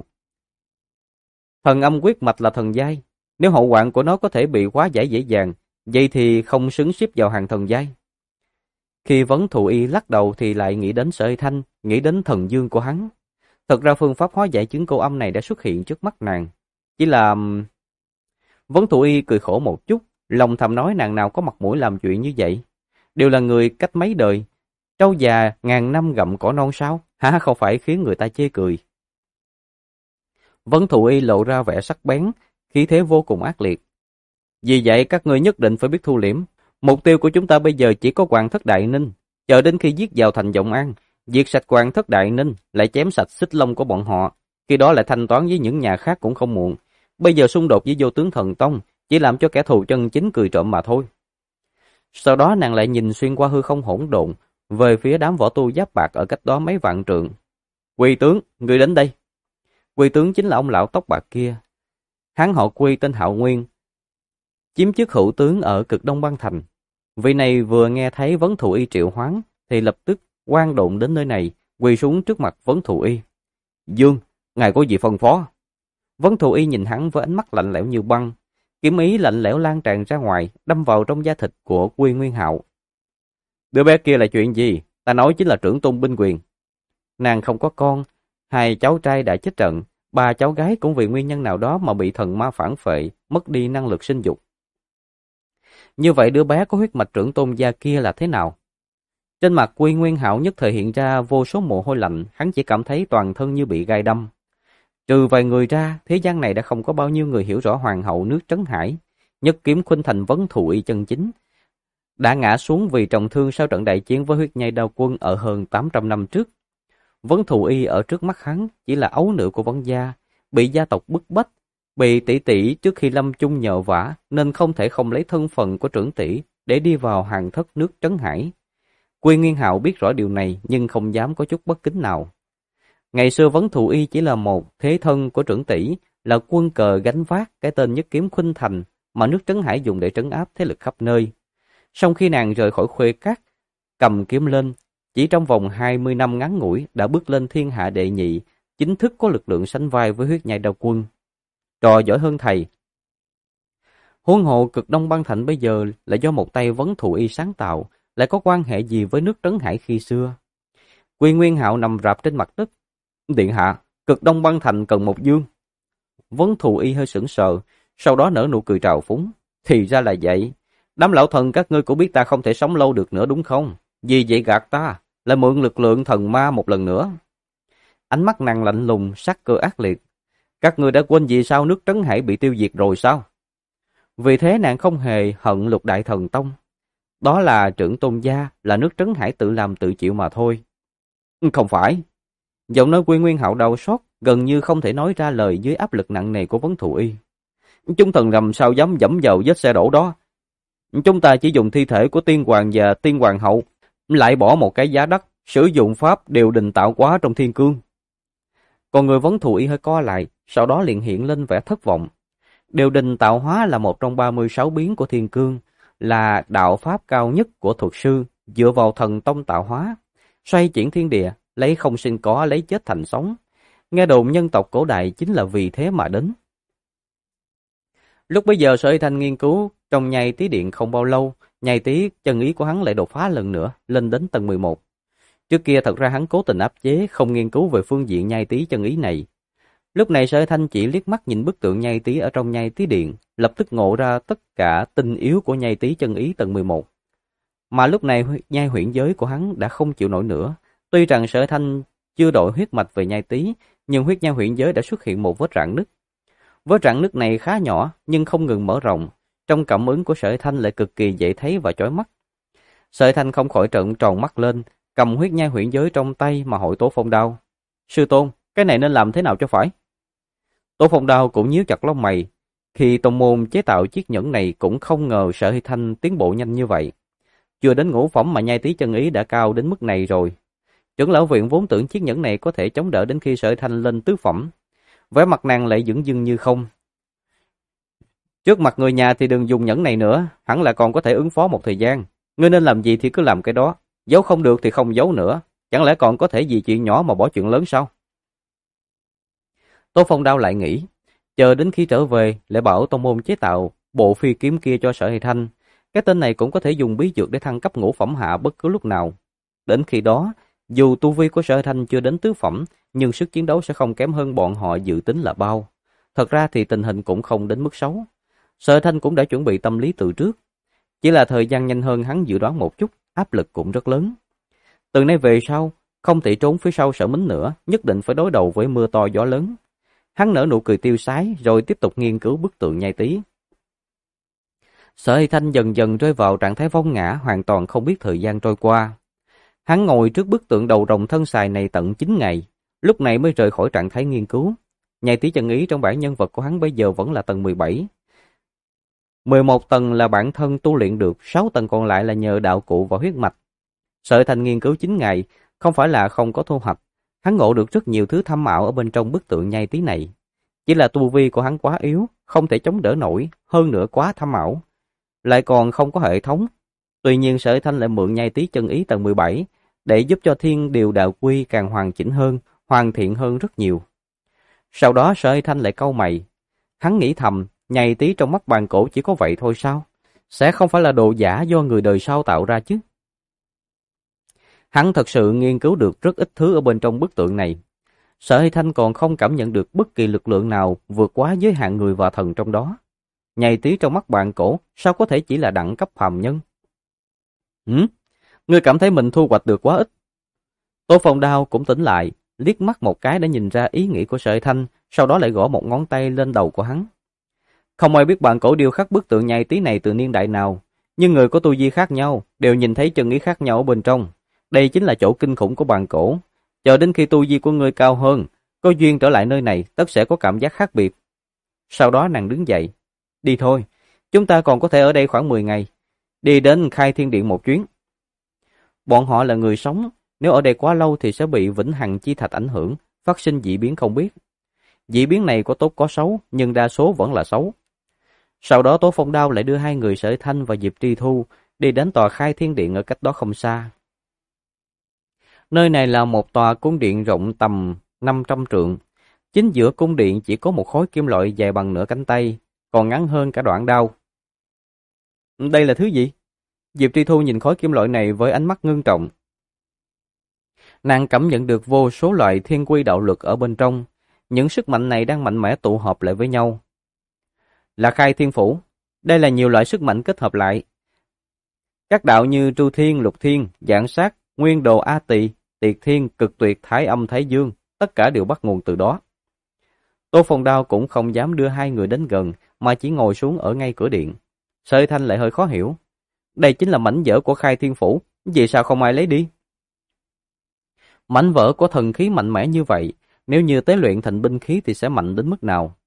Thần âm quyết mạch là thần giai, nếu hậu hoạn của nó có thể bị hóa giải dễ dàng, vậy thì không xứng xếp vào hàng thần giai. Khi Vấn Thù Y lắc đầu thì lại nghĩ đến Sở Hy Thanh, nghĩ đến thần dương của hắn. Thật ra phương pháp hóa giải chứng cô âm này đã xuất hiện trước mắt nàng. Chỉ là... Vấn Thù Y cười khổ một chút, lòng thầm nói nàng nào có mặt mũi làm chuyện như vậy. Đều là người cách mấy đời, trâu già ngàn năm gặm cỏ non sao? Hả, không phải khiến người ta chê cười. Vấn Thù Y lộ ra vẻ sắc bén, khí thế vô cùng ác liệt. Vì vậy các ngươi nhất định phải biết thu liễm. Mục tiêu của chúng ta bây giờ chỉ có Hoàng Thất Đại Ninh. Chờ đến khi giết vào thành Vọng An, diệt sạch Hoàng Thất Đại Ninh, lại chém sạch Xích Long của bọn họ. Khi đó lại thanh toán với những nhà khác cũng không muộn. Bây giờ xung đột với Vô Tướng Thần Tông chỉ làm cho kẻ thù chân chính cười trộm mà thôi. Sau đó nàng lại nhìn xuyên qua hư không hỗn độn về phía đám võ tu giáp bạc ở cách đó mấy vạn trượng. Quy tướng, ngươi đến đây. Quy tướng chính là ông lão tóc bạc kia. Hắn họ Quy tên Hạo Nguyên, chiếm chức hữu tướng ở Cực Đông Băng Thành. Vị này vừa nghe thấy Vấn Thù Y triệu hoán thì lập tức oan độn đến nơi này, quỳ xuống trước mặt Vấn Thù Y. Dương, ngài có gì phân phó? Vấn Thù Y nhìn hắn với ánh mắt lạnh lẽo như băng, kiếm ý lạnh lẽo lan tràn ra ngoài, đâm vào trong da thịt của Quy Nguyên Hạo. Đứa bé kia là chuyện gì? Ta nói chính là trưởng tôn binh quyền. Nàng không có con, 2 cháu trai đã chết trận, 3 cháu gái cũng vì nguyên nhân nào đó mà bị thần ma phản phệ, mất đi năng lực sinh dục. Như vậy đứa bé có huyết mạch trưởng tôn gia kia là thế nào? Trên mặt Quy Nguyên Hạo nhất thời hiện ra vô số mồ hôi lạnh, hắn chỉ cảm thấy toàn thân như bị gai đâm. Trừ vài người ra, thế gian này đã không có bao nhiêu người hiểu rõ hoàng hậu nước Trấn Hải, nhất kiếm khuynh thành Vấn Thù Y chân chính, đã ngã xuống vì trọng thương sau trận đại chiến với huyết nhai đao quân ở hơn 800 năm trước. Vấn Thù Y ở trước mắt hắn chỉ là ấu nữ của Vấn gia, bị gia tộc bức bách, bị tỷ tỷ trước khi lâm chung nhờ vả nên không thể không lấy thân phận của trưởng tỷ để đi vào hàng thất nước Trấn Hải. Quy Nguyên Hạo biết rõ điều này nhưng không dám có chút bất kính nào. Ngày xưa Vấn Thù Y chỉ là một thế thân của trưởng tỷ, là quân cờ gánh vác cái tên nhất kiếm khuynh thành mà nước Trấn Hải dùng để trấn áp thế lực khắp nơi. Sau khi nàng rời khỏi Khuê Các, cầm kiếm lên, chỉ trong vòng 20 năm ngắn ngủi đã bước lên thiên hạ đệ nhị, chính thức có lực lượng sánh vai với huyết nhai đao quân. Trò giỏi hơn thầy. Huống hồ Cực Đông Băng Thành bây giờ là do một tay Vấn Thù Y sáng tạo, lại có quan hệ gì với nước Trấn Hải khi xưa? Quy Nguyên Hạo nằm rạp trên mặt đất. Điện hạ, Cực Đông Băng Thành cần một dương. Vấn Thù Y hơi sững sờ, sau đó nở nụ cười trào phúng. Thì ra là vậy. Đám lão thần các ngươi cũng biết ta không thể sống lâu được nữa đúng không? Vì vậy gạt ta, lại mượn lực lượng thần ma một lần nữa. Ánh mắt nàng lạnh lùng, sắc cơ ác liệt. Các ngươi đã quên vì sao nước Trấn Hải bị tiêu diệt rồi sao? Vì thế nàng không hề hận Lục Đại Thần Tông. Đó là trưởng tôn gia, là nước Trấn Hải tự làm tự chịu mà thôi. Không phải. Giọng nói Quy Nguyên Hạo đau xót, gần như không thể nói ra lời dưới áp lực nặng nề của Vấn Thù Y. Chúng thần làm sao dám dẫm vào vết xe đổ đó. Chúng ta chỉ dùng thi thể của tiên hoàng và tiên hoàng hậu, lại bỏ một cái giá đắt, sử dụng pháp điều đình tạo hóa trong thiên cương. Còn người Vấn Thù Y hơi co lại, sau đó liền hiện lên vẻ thất vọng. Điều đình tạo hóa là một trong 36 biến của thiên cương, là đạo pháp cao nhất của thuật sư, dựa vào thần tông tạo hóa, xoay chuyển thiên địa, lấy không sinh có, lấy chết thành sống. Nghe đồn nhân tộc cổ đại chính là vì thế mà đến. Lúc bấy giờ Sở Y Thanh nghiên cứu trong nhai tí điện không bao lâu, nhai tí chân ý của hắn lại đột phá lần nữa, lên đến tầng 11. Trước kia thật ra hắn cố tình áp chế, không nghiên cứu về phương diện nhai tí chân ý này. Lúc này Sở Y Thanh chỉ liếc mắt nhìn bức tượng nhai tí ở trong nhai tí điện, lập tức ngộ ra tất cả tinh yếu của nhai tí chân ý tầng 11. Mà lúc này nhai huyễn giới của hắn đã không chịu nổi nữa. Tuy rằng Sở Y Thanh chưa đổi huyết mạch về nhai tí, nhưng huyết nhai huyễn giới đã xuất hiện một vết rạn nứt. Vết rạn nứt này khá nhỏ nhưng không ngừng mở rộng, trong cảm ứng của Sở Y Thanh lại cực kỳ dễ thấy và chói mắt. Sở Y Thanh không khỏi trợn tròn mắt lên, cầm huyết nhai huyễn giới trong tay mà hỏi Tố Phong Đao. Sư tôn, cái này nên làm thế nào cho phải? Tố Phong Đao cũng nhíu chặt lông mày. Khi tông môn chế tạo chiếc nhẫn này cũng không ngờ Sở Y Thanh tiến bộ nhanh như vậy. Chưa đến ngũ phẩm mà nhai tí chân ý đã cao đến mức này rồi. Trưởng lão viện vốn tưởng chiếc nhẫn này có thể chống đỡ đến khi Sở Y Thanh lên tứ phẩm. Vẻ mặt nàng lại dửng dưng như không. Trước mặt người nhà thì đừng dùng nhẫn này nữa, hẳn là còn có thể ứng phó một thời gian. Ngươi nên làm gì thì cứ làm cái đó, giấu không được thì không giấu nữa. Chẳng lẽ còn có thể vì chuyện nhỏ mà bỏ chuyện lớn sao? Tô Phong Đao lại nghĩ, chờ đến khi trở về lại bảo tông môn chế tạo bộ phi kiếm kia cho Sở Y Thanh. Cái tên này cũng có thể dùng bí dược để thăng cấp ngũ phẩm hạ bất cứ lúc nào. Đến khi đó, dù tu vi của Sở Y Thanh chưa đến tứ phẩm, nhưng sức chiến đấu sẽ không kém hơn bọn họ dự tính là bao. Thật ra thì tình hình cũng không đến mức xấu. Sở Y Thanh cũng đã chuẩn bị tâm lý từ trước. Chỉ là thời gian nhanh hơn hắn dự đoán một chút, áp lực cũng rất lớn. Từ nay về sau, không thể trốn phía sau Sở Mính nữa, nhất định phải đối đầu với mưa to gió lớn. Hắn nở nụ cười tiêu sái rồi tiếp tục nghiên cứu bức tượng nhai tí. Sở Y Thanh dần dần rơi vào trạng thái vong ngã, hoàn toàn không biết thời gian trôi qua. Hắn ngồi trước bức tượng đầu rồng thân xài này tận 9 ngày, lúc này mới rời khỏi trạng thái nghiên cứu. Nhai tí chân ý trong bản nhân vật của hắn bây giờ vẫn là tầng 17. 11 tầng là bản thân tu luyện được, 6 tầng còn lại là nhờ đạo cụ và huyết mạch. Sở Y Thanh nghiên cứu 9 ngày, không phải là không có thu hoạch. Hắn ngộ được rất nhiều thứ thâm ảo ở bên trong bức tượng nhai tí này. Chỉ là tu vi của hắn quá yếu, không thể chống đỡ nổi, hơn nữa quá thâm ảo, lại còn không có hệ thống. Tuy nhiên Sở Y Thanh lại mượn nhai tí chân ý tầng 17 để giúp cho thiên điều đạo quy càng hoàn chỉnh hơn, hoàn thiện hơn rất nhiều. Sau đó Sở Y Thanh lại cau mày. Hắn nghĩ thầm, nhai tí trong mắt bàn cổ chỉ có vậy thôi sao? Sẽ không phải là đồ giả do người đời sau tạo ra chứ? Hắn thật sự nghiên cứu được rất ít thứ ở bên trong bức tượng này. Sở Y Thanh còn không cảm nhận được bất kỳ lực lượng nào vượt quá giới hạn người và thần trong đó. Nhai tí trong mắt bạn cổ sao có thể chỉ là đẳng cấp phàm nhân? Ngươi cảm thấy mình thu hoạch được quá ít. Tô Phong Đao cũng tỉnh lại, liếc mắt một cái đã nhìn ra ý nghĩ của Sở Y Thanh, sau đó lại gõ một ngón tay lên đầu của hắn. Không ai biết bàn cổ điêu khắc bức tượng nhai tí này từ niên đại nào, nhưng người có tu vi khác nhau đều nhìn thấy chân ý khác nhau ở bên trong. Đây chính là chỗ kinh khủng của bàn cổ. Chờ đến khi tu vi của ngươi cao hơn, có duyên trở lại nơi này, tất sẽ có cảm giác khác biệt. Sau đó nàng đứng dậy. Đi thôi, chúng ta còn có thể ở đây khoảng 10 ngày. Đi đến Khai Thiên Điện một chuyến. Bọn họ là người sống, nếu ở đây quá lâu thì sẽ bị vĩnh hằng chi thạch ảnh hưởng, phát sinh dị biến không biết. Dị biến này có tốt có xấu, nhưng đa số vẫn là xấu. Sau đó Tố Phong Đao lại đưa hai người Sở Thanh và Diệp Tri Thu đi đến tòa Khai Thiên Điện ở cách đó không xa. Nơi này là một tòa cung điện rộng tầm 500 trượng. Chính giữa cung điện chỉ có một khối kim loại dài bằng nửa cánh tay, còn ngắn hơn cả đoạn đao. Đây là thứ gì? Diệp Tri Thu nhìn khối kim loại này với ánh mắt ngưng trọng. Nàng cảm nhận được vô số loại thiên quy đạo lực ở bên trong. Những sức mạnh này đang mạnh mẽ tụ hợp lại với nhau. Là Khai Thiên Phủ. Đây là nhiều loại sức mạnh kết hợp lại. Các đạo như Tru Thiên, Lục Thiên, Giảng Sát, Nguyên Đồ A Tỳ, Tiệt Thiên, Cực Tuyệt, Thái Âm, Thái Dương, tất cả đều bắt nguồn từ đó. Tô Phong Đao cũng không dám đưa hai người đến gần, mà chỉ ngồi xuống ở ngay cửa điện. Sợi Thanh lại hơi khó hiểu. Đây chính là mảnh vỡ của Khai Thiên Phủ, vì sao không ai lấy đi? Mảnh vỡ có thần khí mạnh mẽ như vậy, nếu như tế luyện thành binh khí thì sẽ mạnh đến mức nào?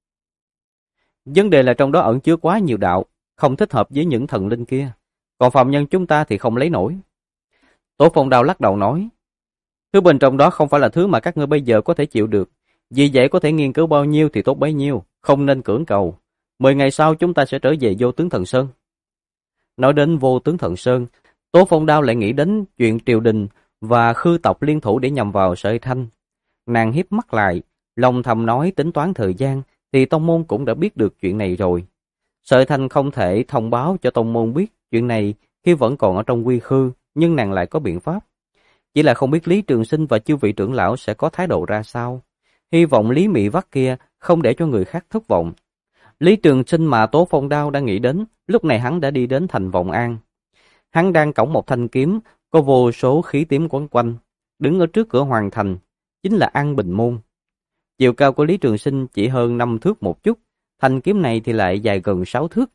Vấn đề là trong đó ẩn chứa quá nhiều đạo, không thích hợp với những thần linh kia. Còn phàm nhân chúng ta thì không lấy nổi. Tổ Phong Đao lắc đầu nói, thứ bên trong đó không phải là thứ mà các ngươi bây giờ có thể chịu được. Vì vậy có thể nghiên cứu bao nhiêu thì tốt bấy nhiêu, không nên cưỡng cầu. 10 ngày sau chúng ta sẽ trở về Vô Tướng Thần Sơn. Nói đến Vô Tướng Thần Sơn, Tố Phong Đao lại nghĩ đến chuyện triều đình và khư tộc liên thủ để nhằm vào Sợi Thanh. Nàng hiếp mắt lại, lòng thầm nói tính toán thời gian thì tông môn cũng đã biết được chuyện này rồi. Sợi Thanh không thể thông báo cho tông môn biết chuyện này khi vẫn còn ở trong quy khư, nhưng nàng lại có biện pháp. Chỉ là không biết Lý Trường Sinh và chư vị trưởng lão sẽ có thái độ ra sao. Hy vọng Lý Mị Vắt kia không để cho người khác thất vọng. Lý Trường Sinh mà Tố Phong Đao đang nghĩ đến, lúc này hắn đã đi đến thành Vọng An. Hắn đang cõng một thanh kiếm, có vô số khí tím quấn quanh, đứng ở trước cửa hoàng thành, chính là An Bình Môn. Chiều cao của Lý Trường Sinh chỉ hơn 5 thước một chút, thanh kiếm này thì lại dài gần 6 thước.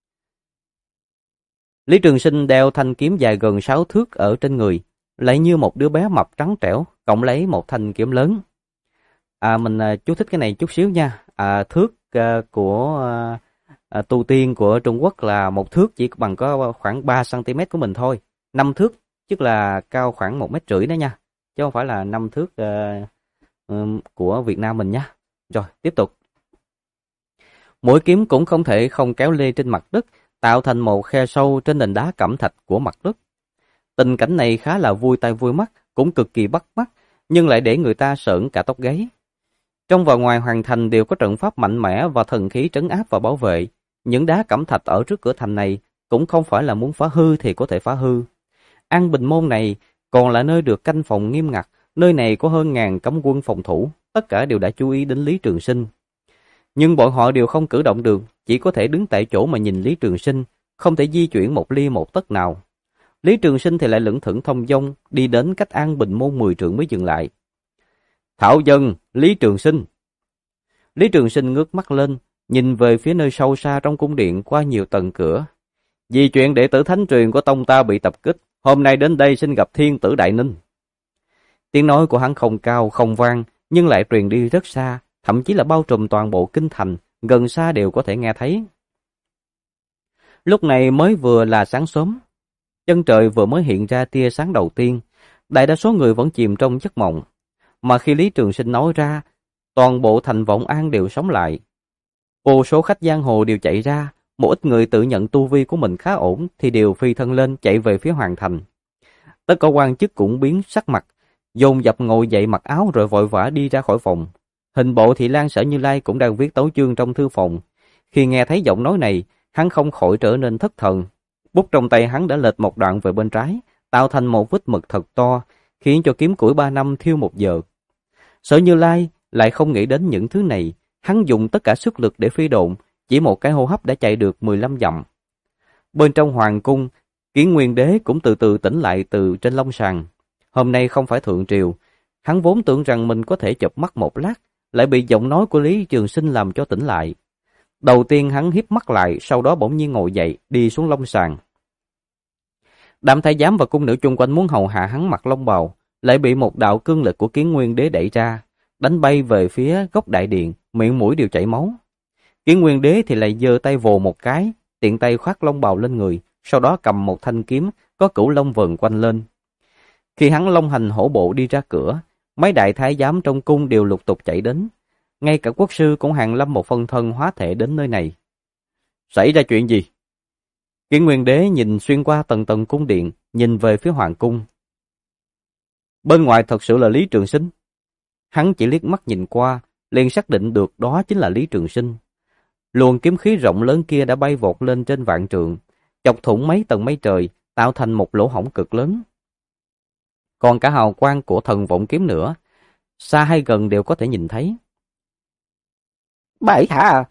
Lý Trường Sinh đeo thanh kiếm dài gần 6 thước ở trên người, lại như một đứa bé mập trắng trẻo, cộng lấy một thanh kiếm lớn. Mình chú thích cái này chút xíu nha. Thước của tu tiên của Trung Quốc là một thước chỉ bằng có khoảng 3 cm của mình thôi. 5 thước, tức là cao khoảng 1,5 m đó nha. Chứ không phải là 5 thước của Việt Nam mình nha. Rồi, tiếp tục. Mũi kiếm cũng không thể không kéo lê trên mặt đất, tạo thành một khe sâu trên nền đá cẩm thạch của mặt đất. Tình cảnh này khá là vui tai vui mắt, cũng cực kỳ bắt mắt, nhưng lại để người ta sởn cả tóc gáy. Trong và ngoài hoàng thành đều có trận pháp mạnh mẽ và thần khí trấn áp và bảo vệ. Những đá cẩm thạch ở trước cửa thành này cũng không phải là muốn phá hư thì có thể phá hư. An Bình Môn này còn là nơi được canh phòng nghiêm ngặt, nơi này có hơn 1000 cấm quân phòng thủ, tất cả đều đã chú ý đến Lý Trường Sinh. Nhưng bọn họ đều không cử động được, chỉ có thể đứng tại chỗ mà nhìn Lý Trường Sinh, không thể di chuyển một ly một tấc nào. Lý Trường Sinh thì lại lững thững thông dong, đi đến cách An Bình Môn 10 trượng mới dừng lại. Thảo dân, Lý Trường Sinh. Lý Trường Sinh ngước mắt lên, nhìn về phía nơi sâu xa trong cung điện qua nhiều tầng cửa. Vì chuyện đệ tử thánh truyền của tông ta bị tập kích, hôm nay đến đây xin gặp Thiên tử Đại Ninh. Tiếng nói của hắn không cao, không vang, nhưng lại truyền đi rất xa, thậm chí là bao trùm toàn bộ kinh thành, gần xa đều có thể nghe thấy. Lúc này mới vừa là sáng sớm, chân trời vừa mới hiện ra tia sáng đầu tiên, đại đa số người vẫn chìm trong giấc mộng. Mà khi Lý Trường Sinh nói ra, toàn bộ thành Vọng An đều sống lại. Vô số khách giang hồ đều chạy ra, một ít người tự nhận tu vi của mình khá ổn thì đều phi thân lên chạy về phía hoàng thành. Tất cả quan chức cũng biến sắc mặt, dồn dập ngồi dậy mặc áo rồi vội vã đi ra khỏi phòng. Hình bộ thị lang Sở Như Lai cũng đang viết tấu chương trong thư phòng. Khi nghe thấy giọng nói này, hắn không khỏi trở nên thất thần. Bút trong tay hắn đã lệch một đoạn về bên trái, tạo thành một vết mực thật to, khiến cho kiếm củi 3 năm thiêu 1 giờ. Sở Như Lai lại không nghĩ đến những thứ này, hắn dùng tất cả sức lực để phi độn, chỉ một cái hô hấp đã chạy được 15 dặm. Bên trong hoàng cung, Kiến Nguyên Đế cũng từ từ tỉnh lại từ trên long sàng. Hôm nay không phải thượng triều, hắn vốn tưởng rằng mình có thể chợp mắt một lát, lại bị giọng nói của Lý Trường Sinh làm cho tỉnh lại. Đầu tiên hắn híp mắt lại, sau đó bỗng nhiên ngồi dậy, đi xuống long sàng. Đám thái giám và cung nữ chung quanh muốn hầu hạ hắn mặc long bào, lại bị một đạo cương lực của Kiến Nguyên Đế đẩy ra, đánh bay về phía góc đại điện, miệng mũi đều chảy máu. Kiến Nguyên Đế thì lại giơ tay vồ một cái, tiện tay khoác long bào lên người, sau đó cầm một thanh kiếm có cửu long vờn quanh lên. Khi hắn long hành hổ bộ đi ra cửa, mấy đại thái giám trong cung đều lục tục chạy đến. Ngay cả quốc sư cũng hàng lâm một phân thân hóa thể đến nơi này. Xảy ra chuyện gì? Kiến Nguyên Đế nhìn xuyên qua tầng tầng cung điện, nhìn về phía hoàng cung. Bên ngoài thật sự là Lý Trường Sinh. Hắn chỉ liếc mắt nhìn qua, liền xác định được đó chính là Lý Trường Sinh. Luồng kiếm khí rộng lớn kia đã bay vọt lên trên vạn trượng, chọc thủng mấy tầng mây trời, tạo thành một lỗ hổng cực lớn. Còn cả hào quang của thần vọng kiếm nữa, xa hay gần đều có thể nhìn thấy. Bệ hạ,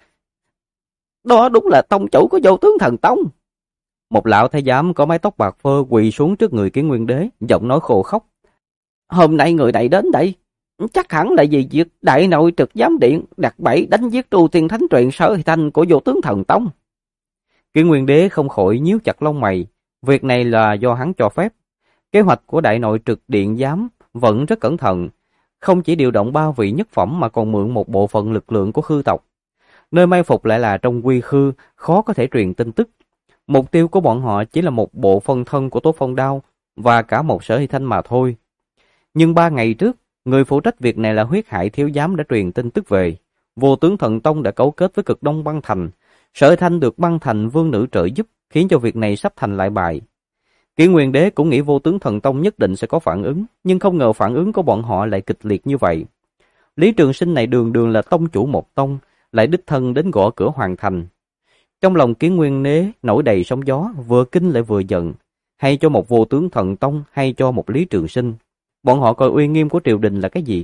đó đúng là tông chủ của Vô Tướng Thần Tông. Một lão thái giám có mái tóc bạc phơ quỳ xuống trước người Kiến Nguyên Đế, giọng nói khô khóc. Hôm nay người này đến đây, chắc hẳn là vì việc đại nội trực giám điện đặt bẫy đánh giết Tru Thiên Thánh Truyền Sở Hy Thanh của Vô Tướng Thần Tông. Kiến Nguyên Đế không khỏi nhíu chặt lông mày, việc này là do hắn cho phép. Kế hoạch của đại nội trực điện giám vẫn rất cẩn thận, không chỉ điều động 3 vị nhất phẩm mà còn mượn một bộ phận lực lượng của khư tộc. Nơi mai phục lại là trong quy khư, khó có thể truyền tin tức. Mục tiêu của bọn họ chỉ là một bộ phân thân của Tố Phong Đao và cả một Sở Hy Thanh mà thôi. Nhưng 3 ngày trước, người phụ trách việc này là Huyết Hải Thiếu Giám đã truyền tin tức về. Vô Tướng Thần Tông đã cấu kết với Cực Đông Băng Thành. Sở Hy Thanh được Băng Thành vương nữ trợ giúp, khiến cho việc này sắp thành lại bại. Kiến Nguyên Đế cũng nghĩ Vô Tướng Thần Tông nhất định sẽ có phản ứng, nhưng không ngờ phản ứng của bọn họ lại kịch liệt như vậy. Lý Trường Sinh này đường đường là tông chủ một tông, lại đích thân đến gõ cửa hoàng thành. Trong lòng Kiến Nguyên Đế nổi đầy sóng gió, vừa kinh lại vừa giận. Hay cho một Vô Tướng Thần Tông, hay cho một Lý Trường Sinh. Bọn họ coi uy nghiêm của triều đình là cái gì?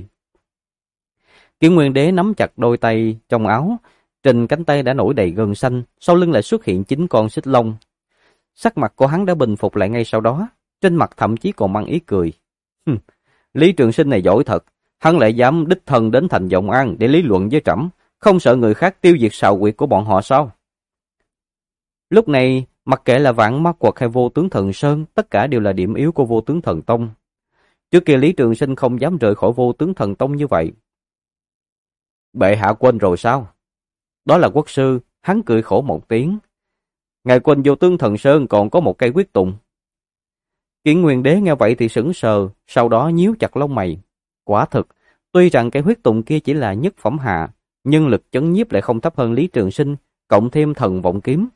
Kiến Nguyên Đế nắm chặt đôi tay trong áo, trên cánh tay đã nổi đầy gân xanh, sau lưng lại xuất hiện 9 con xích long. Sắc mặt của hắn đã bình phục lại ngay sau đó, trên mặt thậm chí còn mang ý cười. Lý Trường Sinh này giỏi thật, hắn lại dám đích thân đến thành Vọng An để lý luận với trẫm, không sợ người khác tiêu diệt sào quyệt của bọn họ sao? Lúc này, mặc kệ là Vạn Ma Quật hay Vô Tướng Thần Sơn, tất cả đều là điểm yếu của Vô Tướng Thần Tông. Trước kia Lý Trường Sinh không dám rời khỏi Vô Tướng Thần Tông như vậy. Bệ hạ quên rồi sao? Đó là quốc sư, hắn cười khổ một tiếng. Ngài quên Vô Tướng Thần Sơn còn có một cây huyết tùng. Kiến Nguyên Đế nghe vậy thì sững sờ, sau đó nhíu chặt lông mày. Quả thực, tuy rằng cây huyết tùng kia chỉ là nhất phẩm hạ, nhưng lực chấn nhiếp lại không thấp hơn Lý Trường Sinh, cộng thêm thần vọng kiếm.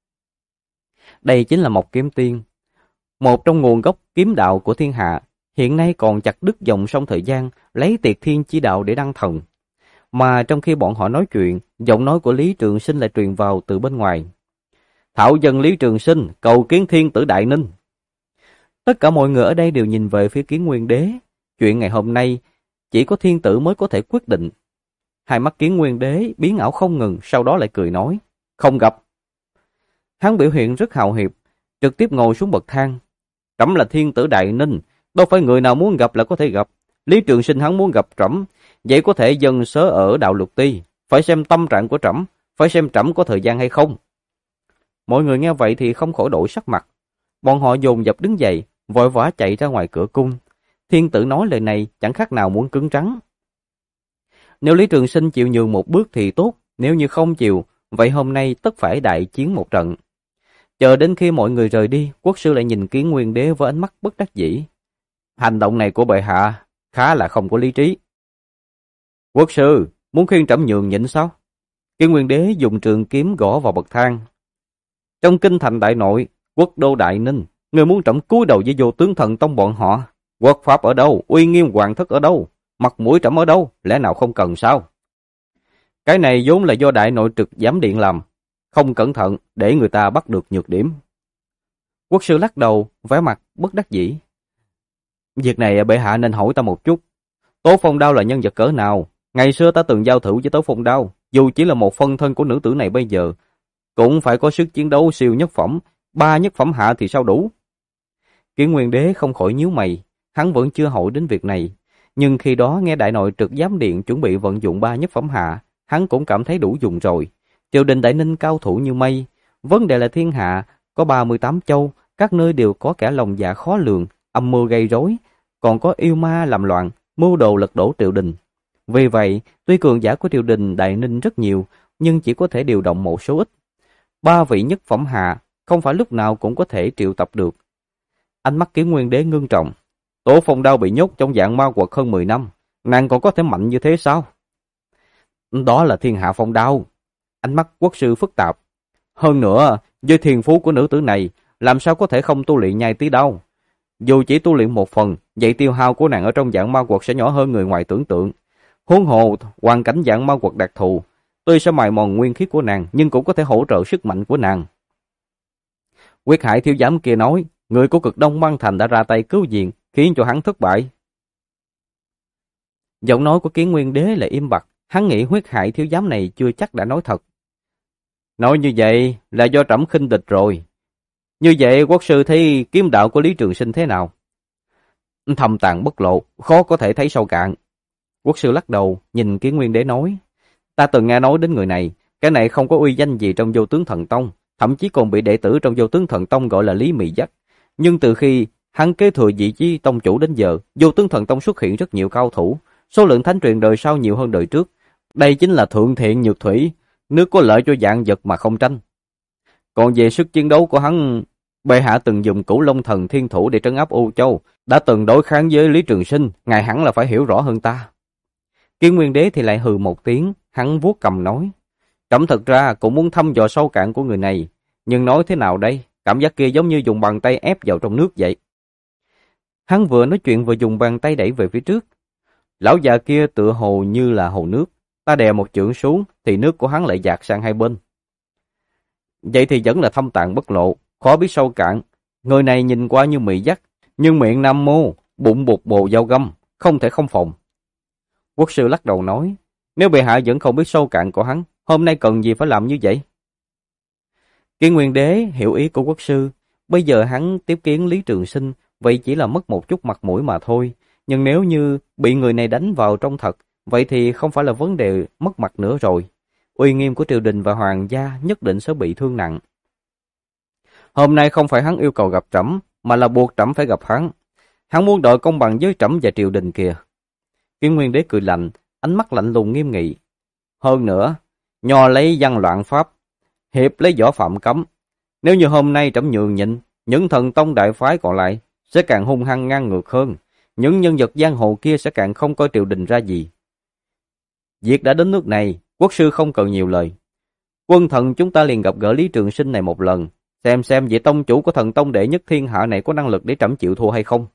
Đây chính là một kiếm tiên, một trong nguồn gốc kiếm đạo của thiên hạ, hiện nay còn chặt đứt dòng sông thời gian, lấy Tiệt Thiên chi đạo để đăng thần. Mà trong khi bọn họ nói chuyện, giọng nói của Lý Trường Sinh lại truyền vào từ bên ngoài. Thảo dân Lý Trường Sinh, cầu kiến thiên tử Đại Ninh. Tất cả mọi người ở đây đều nhìn về phía Kiến Nguyên Đế. Chuyện ngày hôm nay, chỉ có thiên tử mới có thể quyết định. Hai mắt Kiến Nguyên Đế biến ảo không ngừng, sau đó lại cười nói. Không gặp. Hắn biểu hiện rất hào hiệp, trực tiếp ngồi xuống bậc thang. Trẫm là thiên tử Đại Ninh, đâu phải người nào muốn gặp là có thể gặp. Lý Trường Sinh hắn muốn gặp trẫm, vậy có thể dần sớ ở Đạo Lục Ti, phải xem tâm trạng của trẫm, phải xem trẫm có thời gian hay không. Mọi người nghe vậy thì không khỏi đổi sắc mặt. Bọn họ dồn dập đứng dậy, vội vã chạy ra ngoài cửa cung. Thiên tử nói lời này chẳng khác nào muốn cứng rắn. Nếu Lý Trường Sinh chịu nhường một bước thì tốt, nếu như không chịu, vậy hôm nay tất phải đại chiến một trận. Chờ đến khi mọi người rời đi, quốc sư lại nhìn Kiến Nguyên Đế với ánh mắt bất đắc dĩ. Hành động này của bệ hạ khá là không có lý trí. Quốc sư, muốn khuyên trẫm nhường nhịn sao? Kiến Nguyên Đế dùng trường kiếm gõ vào bậc thang. Trong kinh thành đại nội, quốc đô Đại Ninh, người muốn trẫm cúi đầu với Vô Tướng Thần Tông bọn họ, quốc pháp ở đâu, uy nghiêm hoàng thất ở đâu, mặt mũi trẫm ở đâu, lẽ nào không cần sao? Cái này vốn là do đại nội trực giám điện làm, không cẩn thận để người ta bắt được nhược điểm. Quốc sư lắc đầu, vẻ mặt bất đắc dĩ. Việc này bệ hạ nên hỏi ta một chút. Tố Phong Đao là nhân vật cỡ nào? Ngày xưa ta từng giao thủ với Tố Phong Đao, dù chỉ là một phân thân của nữ tử này bây giờ, cũng phải có sức chiến đấu siêu nhất phẩm, 3 nhất phẩm hạ thì sao đủ? Kiến Nguyên Đế không khỏi nhíu mày, hắn vẫn chưa hỏi đến việc này. Nhưng khi đó nghe đại nội trực giám điện chuẩn bị vận dụng 3 nhất phẩm hạ, hắn cũng cảm thấy đủ dùng rồi. Triều đình Đại Ninh cao thủ như mây, vấn đề là thiên hạ có 38 châu, các nơi đều có kẻ lòng dạ khó lường, âm mưu gây rối, còn có yêu ma làm loạn, mưu đồ lật đổ triều đình. Vì vậy, tuy cường giả của triều đình Đại Ninh rất nhiều, nhưng chỉ có thể điều động một số ít. 3 vị nhất phẩm hạ không phải lúc nào cũng có thể triệu tập được. Ánh mắt Kiến Nguyên Đế ngưng trọng. Tổ Phong Đao bị nhốt trong dạng ma quật hơn 10 năm, nàng còn có thể mạnh như thế sao? Đó là thiên hạ phong đao. Ánh mắt quốc sư phức tạp. Hơn nữa, với thiền phú của nữ tử này, làm sao có thể không tu luyện nhai tí đao? Dù chỉ tu luyện một phần, vậy tiêu hao của nàng ở trong dạng ma quật sẽ nhỏ hơn người ngoài tưởng tượng. Huống hồ, hoàn cảnh dạng ma quật đặc thù, tuy sẽ mài mòn nguyên khí của nàng, nhưng cũng có thể hỗ trợ sức mạnh của nàng. Quyết Hải thiếu giám kia nói, người của Cực Đông Băng Thành đã ra tay cứu viện, khiến cho hắn thất bại. Giọng nói của Kiến Nguyên Đế lại im bặt, hắn nghĩ Huyết Hải thiếu giám này chưa chắc đã nói thật. Nói như vậy là do trẫm khinh địch rồi. Như vậy quốc sư thấy kiếm đạo của Lý Trường Sinh thế nào? Thâm tàng bất lộ, khó có thể thấy sâu cạn. Quốc sư lắc đầu, nhìn Kiến Nguyên Đế nói, ta từng nghe nói đến người này, cái này không có uy danh gì trong Vô Tướng Thần Tông, thậm chí còn bị đệ tử trong Vô Tướng Thần Tông gọi là Lý Mị Dắt. Nhưng từ khi hắn kế thừa vị trí tông chủ đến giờ, Vô Tướng Thần Tông xuất hiện rất nhiều cao thủ, số lượng thánh truyền đời sau nhiều hơn đời trước. Đây chính là thượng thiện nhược thủy, nước có lợi cho dạng vật mà không tranh. Còn về sức chiến đấu của hắn, bệ hạ từng dùng Cửu Long Thần Thiên Thủ để trấn áp U Châu, đã từng đối kháng với Lý Trường Sinh, ngài hẳn là phải hiểu rõ hơn ta. Kiến Nguyên Đế thì lại hừ một tiếng, hắn vuốt cầm nói, trẫm thật ra cũng muốn thăm dò sâu cạn của người này, nhưng nói thế nào đây, cảm giác kia giống như dùng bàn tay ép vào trong nước vậy. Hắn vừa nói chuyện vừa dùng bàn tay đẩy về phía trước. Lão già kia tựa hồ như là hồ nước, ta đè một chưởng xuống thì nước của hắn lại dạt sang hai bên. Vậy thì vẫn là thâm tàng bất lộ, khó biết sâu cạn. Người này nhìn qua như Mị Dắt, nhưng miệng nam mô, bụng bột bồ dao găm, không thể không phòng. Quốc sư lắc đầu nói, nếu bệ hạ vẫn không biết sâu cạn của hắn, hôm nay cần gì phải làm như vậy? Kiến Nguyên Đế hiểu ý của quốc sư, bây giờ hắn tiếp kiến Lý Trường Sinh, vậy chỉ là mất một chút mặt mũi mà thôi. Nhưng nếu như bị người này đánh vào trong thật, vậy thì không phải là vấn đề mất mặt nữa rồi. Uy nghiêm của triều đình và hoàng gia nhất định sẽ bị thương nặng. Hôm nay không phải hắn yêu cầu gặp trẫm, mà là buộc trẫm phải gặp hắn. Hắn muốn đòi công bằng với trẫm và triều đình kìa. Kiến Nguyên Đế cười lạnh, ánh mắt lạnh lùng nghiêm nghị. Hơn nữa, nho lấy văn loạn pháp, hiệp lấy võ phạm cấm. Nếu như hôm nay trẫm nhường nhịn, những thần tông đại phái còn lại sẽ càng hung hăng ngang ngược hơn. Những nhân vật giang hồ kia sẽ càng không coi triều đình ra gì. Việc đã đến nước này, quốc sư không cần nhiều lời. Quân thần chúng ta liền gặp gỡ Lý Trường Sinh này một lần, xem vị tông chủ của thần tông đệ nhất thiên hạ này có năng lực để trẫm chịu thua hay không.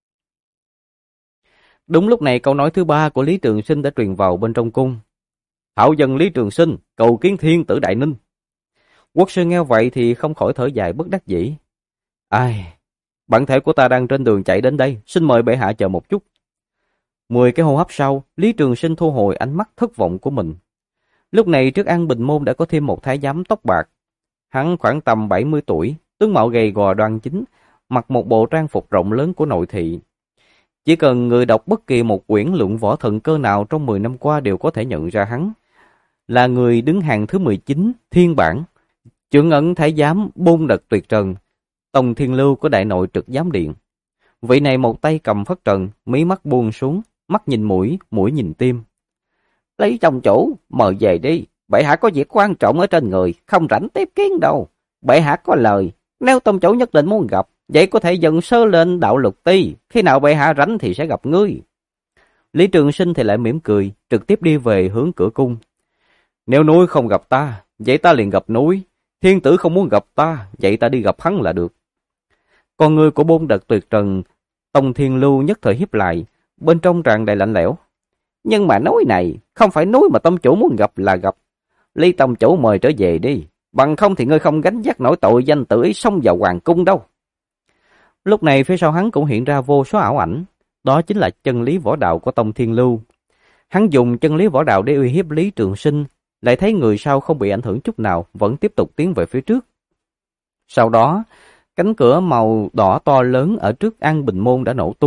Đúng lúc này câu nói thứ 3 của Lý Trường Sinh đã truyền vào bên trong cung. Thảo dân Lý Trường Sinh cầu kiến thiên tử Đại Ninh. Quốc sư nghe vậy thì không khỏi thở dài bất đắc dĩ. Ai, bản thể của ta đang trên đường chạy đến đây, xin mời bệ hạ chờ một chút. 10 cái hô hấp sau, Lý Trường Sinh thu hồi ánh mắt thất vọng của mình. Lúc này trước An Bình Môn đã có thêm một thái giám tóc bạc. Hắn khoảng tầm 70 tuổi, tướng mạo gầy gò đoan chính, mặc một bộ trang phục rộng lớn của nội thị. Chỉ cần người đọc bất kỳ một quyển luận võ thần cơ nào trong 10 năm qua đều có thể nhận ra hắn. Là người đứng hàng thứ 19, thiên bản, trưởng ẩn thái giám Bôn Đật Tuyệt Trần, Tông Thiên Lưu của đại nội trực giám điện. Vị này một tay cầm phất trần, mí mắt buông xuống, mắt nhìn mũi, mũi nhìn tim. Lý tông chủ, mời về đi, bệ hạ có việc quan trọng ở trên người, không rảnh tiếp kiến đâu. Bệ hạ có lời, nếu tông chủ nhất định muốn gặp, vậy có thể dẫn sơ lên đạo lục ti, khi nào bệ hạ rảnh thì sẽ gặp ngươi. Lý Trường Sinh thì lại mỉm cười, trực tiếp đi về hướng cửa cung. Nếu núi không gặp ta, vậy ta liền gặp núi. Thiên tử không muốn gặp ta, vậy ta đi gặp hắn là được. Con người của Bôn Đật Tuyệt Trần, Tông Thiên Lưu nhất thời hiếp lại, bên trong tràn đầy lạnh lẽo. Nhưng mà núi này, không phải núi mà tông chủ muốn gặp là gặp. Lý tông chủ mời trở về đi, bằng không thì ngươi không gánh vác nổi tội danh tự ý xông vào hoàng cung đâu. Lúc này phía sau hắn cũng hiện ra vô số ảo ảnh, đó chính là chân lý võ đạo của Tông Thiên Lưu. Hắn dùng chân lý võ đạo để uy hiếp Lý Trường Sinh, lại thấy người sau không bị ảnh hưởng chút nào, vẫn tiếp tục tiến về phía trước. Sau đó, cánh cửa màu đỏ to lớn ở trước An Bình Môn đã nổ tung,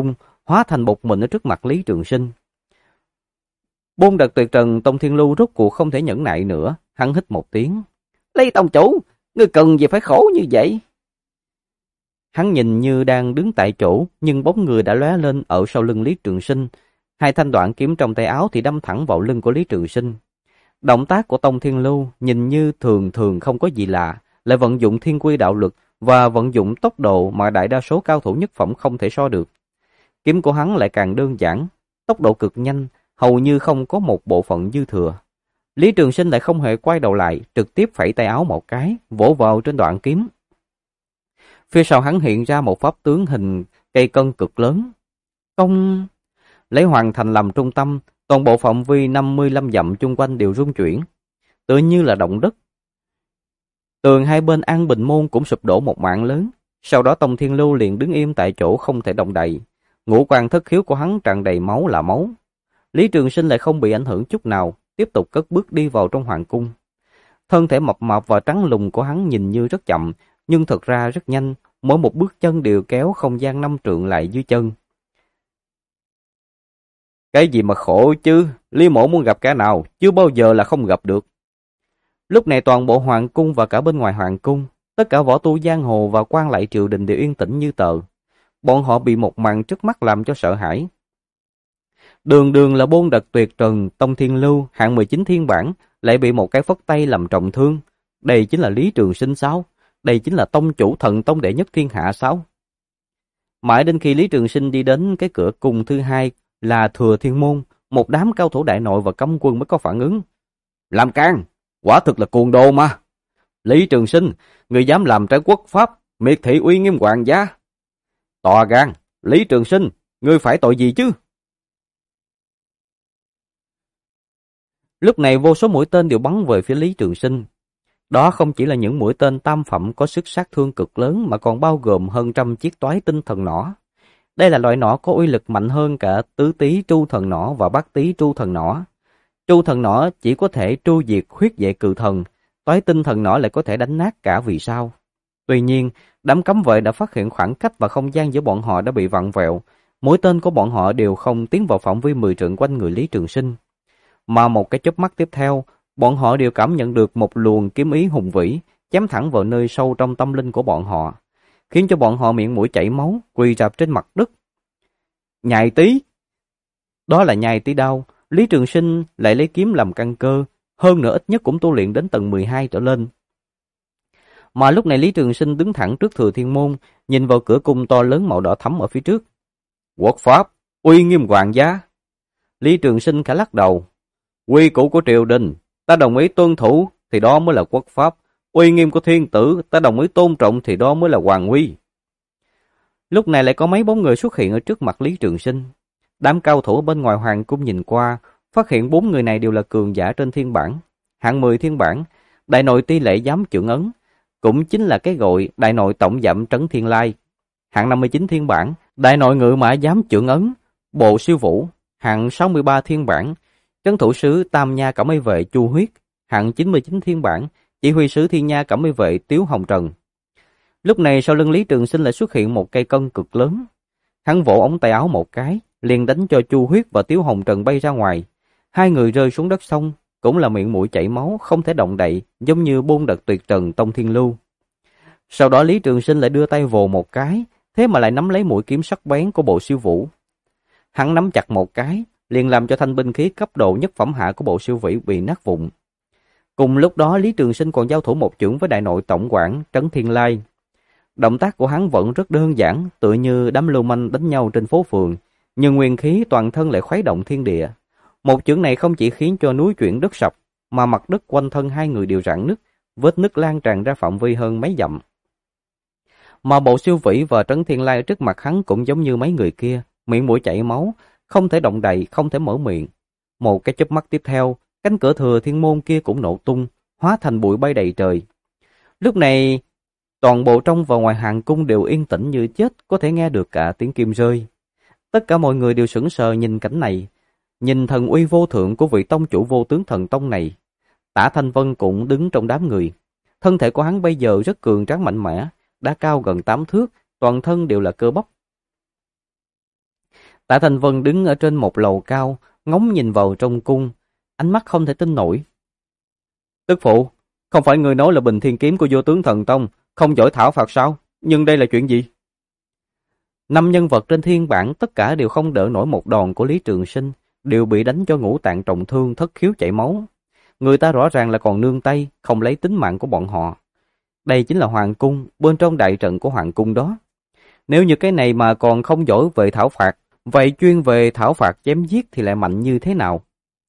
hóa thành bột mịn ở trước mặt Lý Trường Sinh. Bôn Đật Tuyệt Trần Tông Thiên Lưu rốt cuộc không thể nhẫn nại nữa, hắn hít một tiếng. Lý tông chủ, ngươi cần gì phải khổ như vậy? Hắn nhìn như đang đứng tại chỗ, nhưng bóng người đã lóe lên ở sau lưng Lý Trường Sinh. Hai thanh đoạn kiếm trong tay áo thì đâm thẳng vào lưng của Lý Trường Sinh. Động tác của Tông Thiên Lưu nhìn như thường thường không có gì lạ, lại vận dụng thiên quy đạo lực và vận dụng tốc độ mà đại đa số cao thủ nhất phẩm không thể so được. Kiếm của hắn lại càng đơn giản, tốc độ cực nhanh, hầu như không có một bộ phận dư thừa. Lý Trường Sinh lại không hề quay đầu lại, trực tiếp phẩy tay áo một cái, vỗ vào trên đoạn kiếm. Phía sau hắn hiện ra một pháp tướng hình cây cân cực lớn. Công lấy Hoàng Thành làm trung tâm, toàn bộ phạm vi 55 dặm chung quanh đều rung chuyển, tựa như là động đất. Tường hai bên An Bình Môn cũng sụp đổ một mảng lớn, sau đó Tông Thiên Lưu liền đứng im tại chỗ không thể động đậy. Ngũ quan thất khiếu của hắn tràn đầy máu là máu. Lý Trường Sinh lại không bị ảnh hưởng chút nào, tiếp tục cất bước đi vào trong hoàng cung. Thân thể mập mạp và trắng lùng của hắn nhìn như rất chậm, nhưng thật ra rất nhanh, mỗi một bước chân đều kéo không gian 5 trượng lại dưới chân. Cái gì mà khổ chứ, Lý Mỗ muốn gặp kẻ nào, chưa bao giờ là không gặp được. Lúc này toàn bộ hoàng cung và cả bên ngoài hoàng cung, tất cả võ tu giang hồ và quan lại triều đình đều yên tĩnh như tờ. Bọn họ bị một màn trước mắt làm cho sợ hãi. Đường đường là Bôn Đật Tuyệt Trần, Tông Thiên Lưu, hạng 19 thiên bản, lại bị một cái phất tay làm trọng thương. Đây chính là Lý Trường Sinh sao? Đây chính là tông chủ thần tông đệ nhất thiên hạ sao? Mãi đến khi Lý Trường Sinh đi đến cái cửa cung thứ hai là Thừa Thiên Môn, một đám cao thủ đại nội và cấm quân mới có phản ứng. Làm can, quả thực là cuồng đồ mà. Lý Trường Sinh, người dám làm trái quốc pháp, miệt thị uy nghiêm hoàng gia. To gan, Lý Trường Sinh, ngươi phải tội gì chứ? Lúc này vô số mũi tên đều bắn về phía Lý Trường Sinh. Đó không chỉ là những mũi tên tam phẩm có sức sát thương cực lớn mà còn bao gồm hơn trăm chiếc toái tinh thần nỏ. Đây là loại nỏ có uy lực mạnh hơn cả tứ tý tru thần nỏ và bát tý tru thần nỏ. Tru thần nỏ chỉ có thể tru diệt huyết vệ cự thần, toái tinh thần nỏ lại có thể đánh nát cả vì sao. Tuy nhiên, đám cấm vệ đã phát hiện khoảng cách và không gian giữa bọn họ đã bị vặn vẹo. Mũi tên của bọn họ đều không tiến vào phạm vi 10 trượng quanh người Lý Trường Sinh. Mà một cái chớp mắt tiếp theo, bọn họ đều cảm nhận được một luồng kiếm ý hùng vĩ, chém thẳng vào nơi sâu trong tâm linh của bọn họ, khiến cho bọn họ miệng mũi chảy máu, quỳ rạp trên mặt đất. Nhai tí! Đó là nhai tí đao, Lý Trường Sinh lại lấy kiếm làm căn cơ, hơn nữa ít nhất cũng tu luyện đến tầng 12 trở lên. Mà lúc này Lý Trường Sinh đứng thẳng trước Thừa Thiên Môn, nhìn vào cửa cung to lớn màu đỏ thẫm ở phía trước. Quốc pháp, uy nghiêm hoàng gia. Lý Trường Sinh khẽ lắc đầu. Quy củ của triều đình, ta đồng ý tuân thủ thì đó mới là quốc pháp. Uy nghiêm của thiên tử, ta đồng ý tôn trọng thì đó mới là hoàng uy. Lúc này lại có mấy bóng người xuất hiện ở trước mặt Lý Trường Sinh. Đám cao thủ bên ngoài hoàng cung nhìn qua, phát hiện 4 người này đều là cường giả trên thiên bản. Hạng 10 thiên bản, đại nội ti lệ giám chưởng ấn, cũng chính là cái gọi đại nội tổng dặm Trấn Thiên Lai. Hạng 59 thiên bản, đại nội ngự mã giám chưởng ấn, Bộ Siêu Vũ. Hạng 63 thiên bản, trấn thủ sứ Tam Nha Cẩm Y vệ Chu Huyết. Hạng 99 thiên bản, chỉ huy sứ Thiên Nha Cẩm Y vệ Tiếu Hồng Trần. Lúc này sau lưng Lý Trường Sinh lại xuất hiện một cây cân cực lớn. Hắn vỗ ống tay áo một cái, liền đánh cho Chu Huyết và Tiếu Hồng Trần bay ra ngoài. Hai người rơi xuống đất sông, cũng là miệng mũi chảy máu, không thể động đậy, giống như Bôn Đật Tuyệt Trần Tông Thiên Lưu. Sau đó Lý Trường Sinh lại đưa tay vồ một cái, thế mà lại nắm lấy mũi kiếm sắc bén của Bộ Siêu Vũ. Hắn nắm chặt một cái, liền làm cho thanh binh khí cấp độ nhất phẩm hạ của Bộ Siêu Vĩ bị nát vụn. Cùng lúc đó Lý Trường Sinh còn giao thủ một chưởng với đại nội tổng quản Trấn Thiên Lai. Động tác của hắn vẫn rất đơn giản, tựa như đám lưu manh đánh nhau trên phố phường, nhưng nguyên khí toàn thân lại khuấy động thiên địa. Một chưởng này không chỉ khiến cho núi chuyển đất sập, mà mặt đất quanh thân hai người đều rạn nứt, vết nứt lan tràn ra phạm vi hơn mấy dặm. Mà Bộ Siêu Vĩ và Trấn Thiên Lai trước mặt hắn cũng giống như mấy người kia, miệng mũi chảy máu, không thể động đậy, không thể mở miệng. Một cái chớp mắt tiếp theo, cánh cửa Thừa Thiên Môn kia cũng nổ tung, hóa thành bụi bay đầy trời. Lúc này, toàn bộ trong và ngoài hoàng cung đều yên tĩnh như chết, có thể nghe được cả tiếng kim rơi. Tất cả mọi người đều sững sờ nhìn cảnh này, nhìn thần uy vô thượng của vị tông chủ Vô Tướng Thần Tông này. Tả Thanh Vân cũng đứng trong đám người. Thân thể của hắn bây giờ rất cường tráng mạnh mẽ, đã cao gần 8 thước, toàn thân đều là cơ bắp. Tạ Thành Vân đứng ở trên một lầu cao, ngóng nhìn vào trong cung, ánh mắt không thể tin nổi. Tức phụ, không phải người nói là Bình Thiên Kiếm của Vô Tướng Thần Tông không giỏi thảo phạt sao? Nhưng đây là chuyện gì? 5 nhân vật trên thiên bảng tất cả đều không đỡ nổi một đòn của Lý Trường Sinh, đều bị đánh cho ngũ tạng trọng thương, thất khiếu chảy máu. Người ta rõ ràng là còn nương tay, không lấy tính mạng của bọn họ. Đây chính là hoàng cung, bên trong đại trận của hoàng cung đó. Nếu như cái này mà còn không giỏi về thảo phạt, vậy chuyên về thảo phạt chém giết thì lại mạnh như thế nào?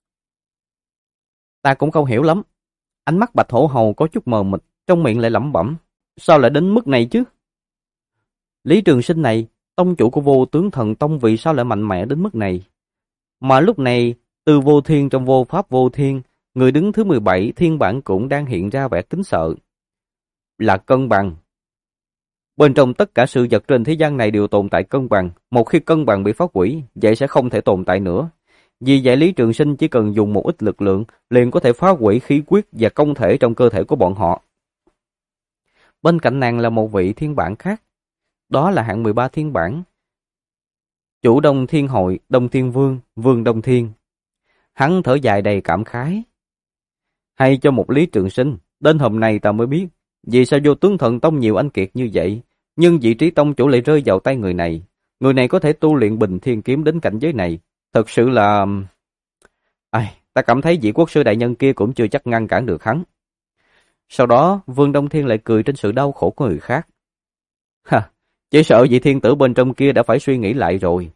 Ta cũng không hiểu lắm. Ánh mắt Bạch Hổ Hầu có chút mờ mịt, trong miệng lại lẩm bẩm. Sao lại đến mức này chứ? Lý Trường Sinh này, tông chủ của Vô Tướng Thần Tông vì sao lại mạnh mẽ đến mức này? Mà lúc này, từ Vô Thiên trong Vô Pháp Vô Thiên, người đứng thứ 17 thiên bản cũng đang hiện ra vẻ kính sợ. Là cân bằng. Bên trong tất cả sự vật trên thế gian này đều tồn tại cân bằng. Một khi cân bằng bị phá hủy, vậy sẽ không thể tồn tại nữa. Vì vậy Lý Trường Sinh chỉ cần dùng một ít lực lượng, liền có thể phá hủy khí huyết và công thể trong cơ thể của bọn họ. Bên cạnh nàng là một vị thiên bản khác. Đó là hạng 13 thiên bản. Chủ Đông Thiên Hội, Đông Thiên Vương, Vương Đông Thiên. Hắn thở dài đầy cảm khái. Hay cho một Lý Trường Sinh, đến hôm nay ta mới biết, vì sao Vô Tướng Thần Tông nhiều anh kiệt như vậy, nhưng vị trí tông chủ lại rơi vào tay người này. Người này có thể tu luyện Bình Thiên Kiếm đến cảnh giới này. Thật sự là... ta cảm thấy vị quốc sư đại nhân kia cũng chưa chắc ngăn cản được hắn. Sau đó, Vương Đông Thiên lại cười trên sự đau khổ của người khác. Chỉ sợ vị thiên tử bên trong kia đã phải suy nghĩ lại rồi.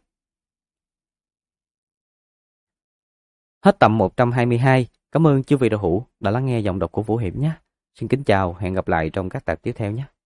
Hết tập 122. Cảm ơn chư vị đạo hữu đã lắng nghe giọng đọc của Vũ Hiệp nhé. Xin kính chào, hẹn gặp lại trong các tập tiếp theo nhé.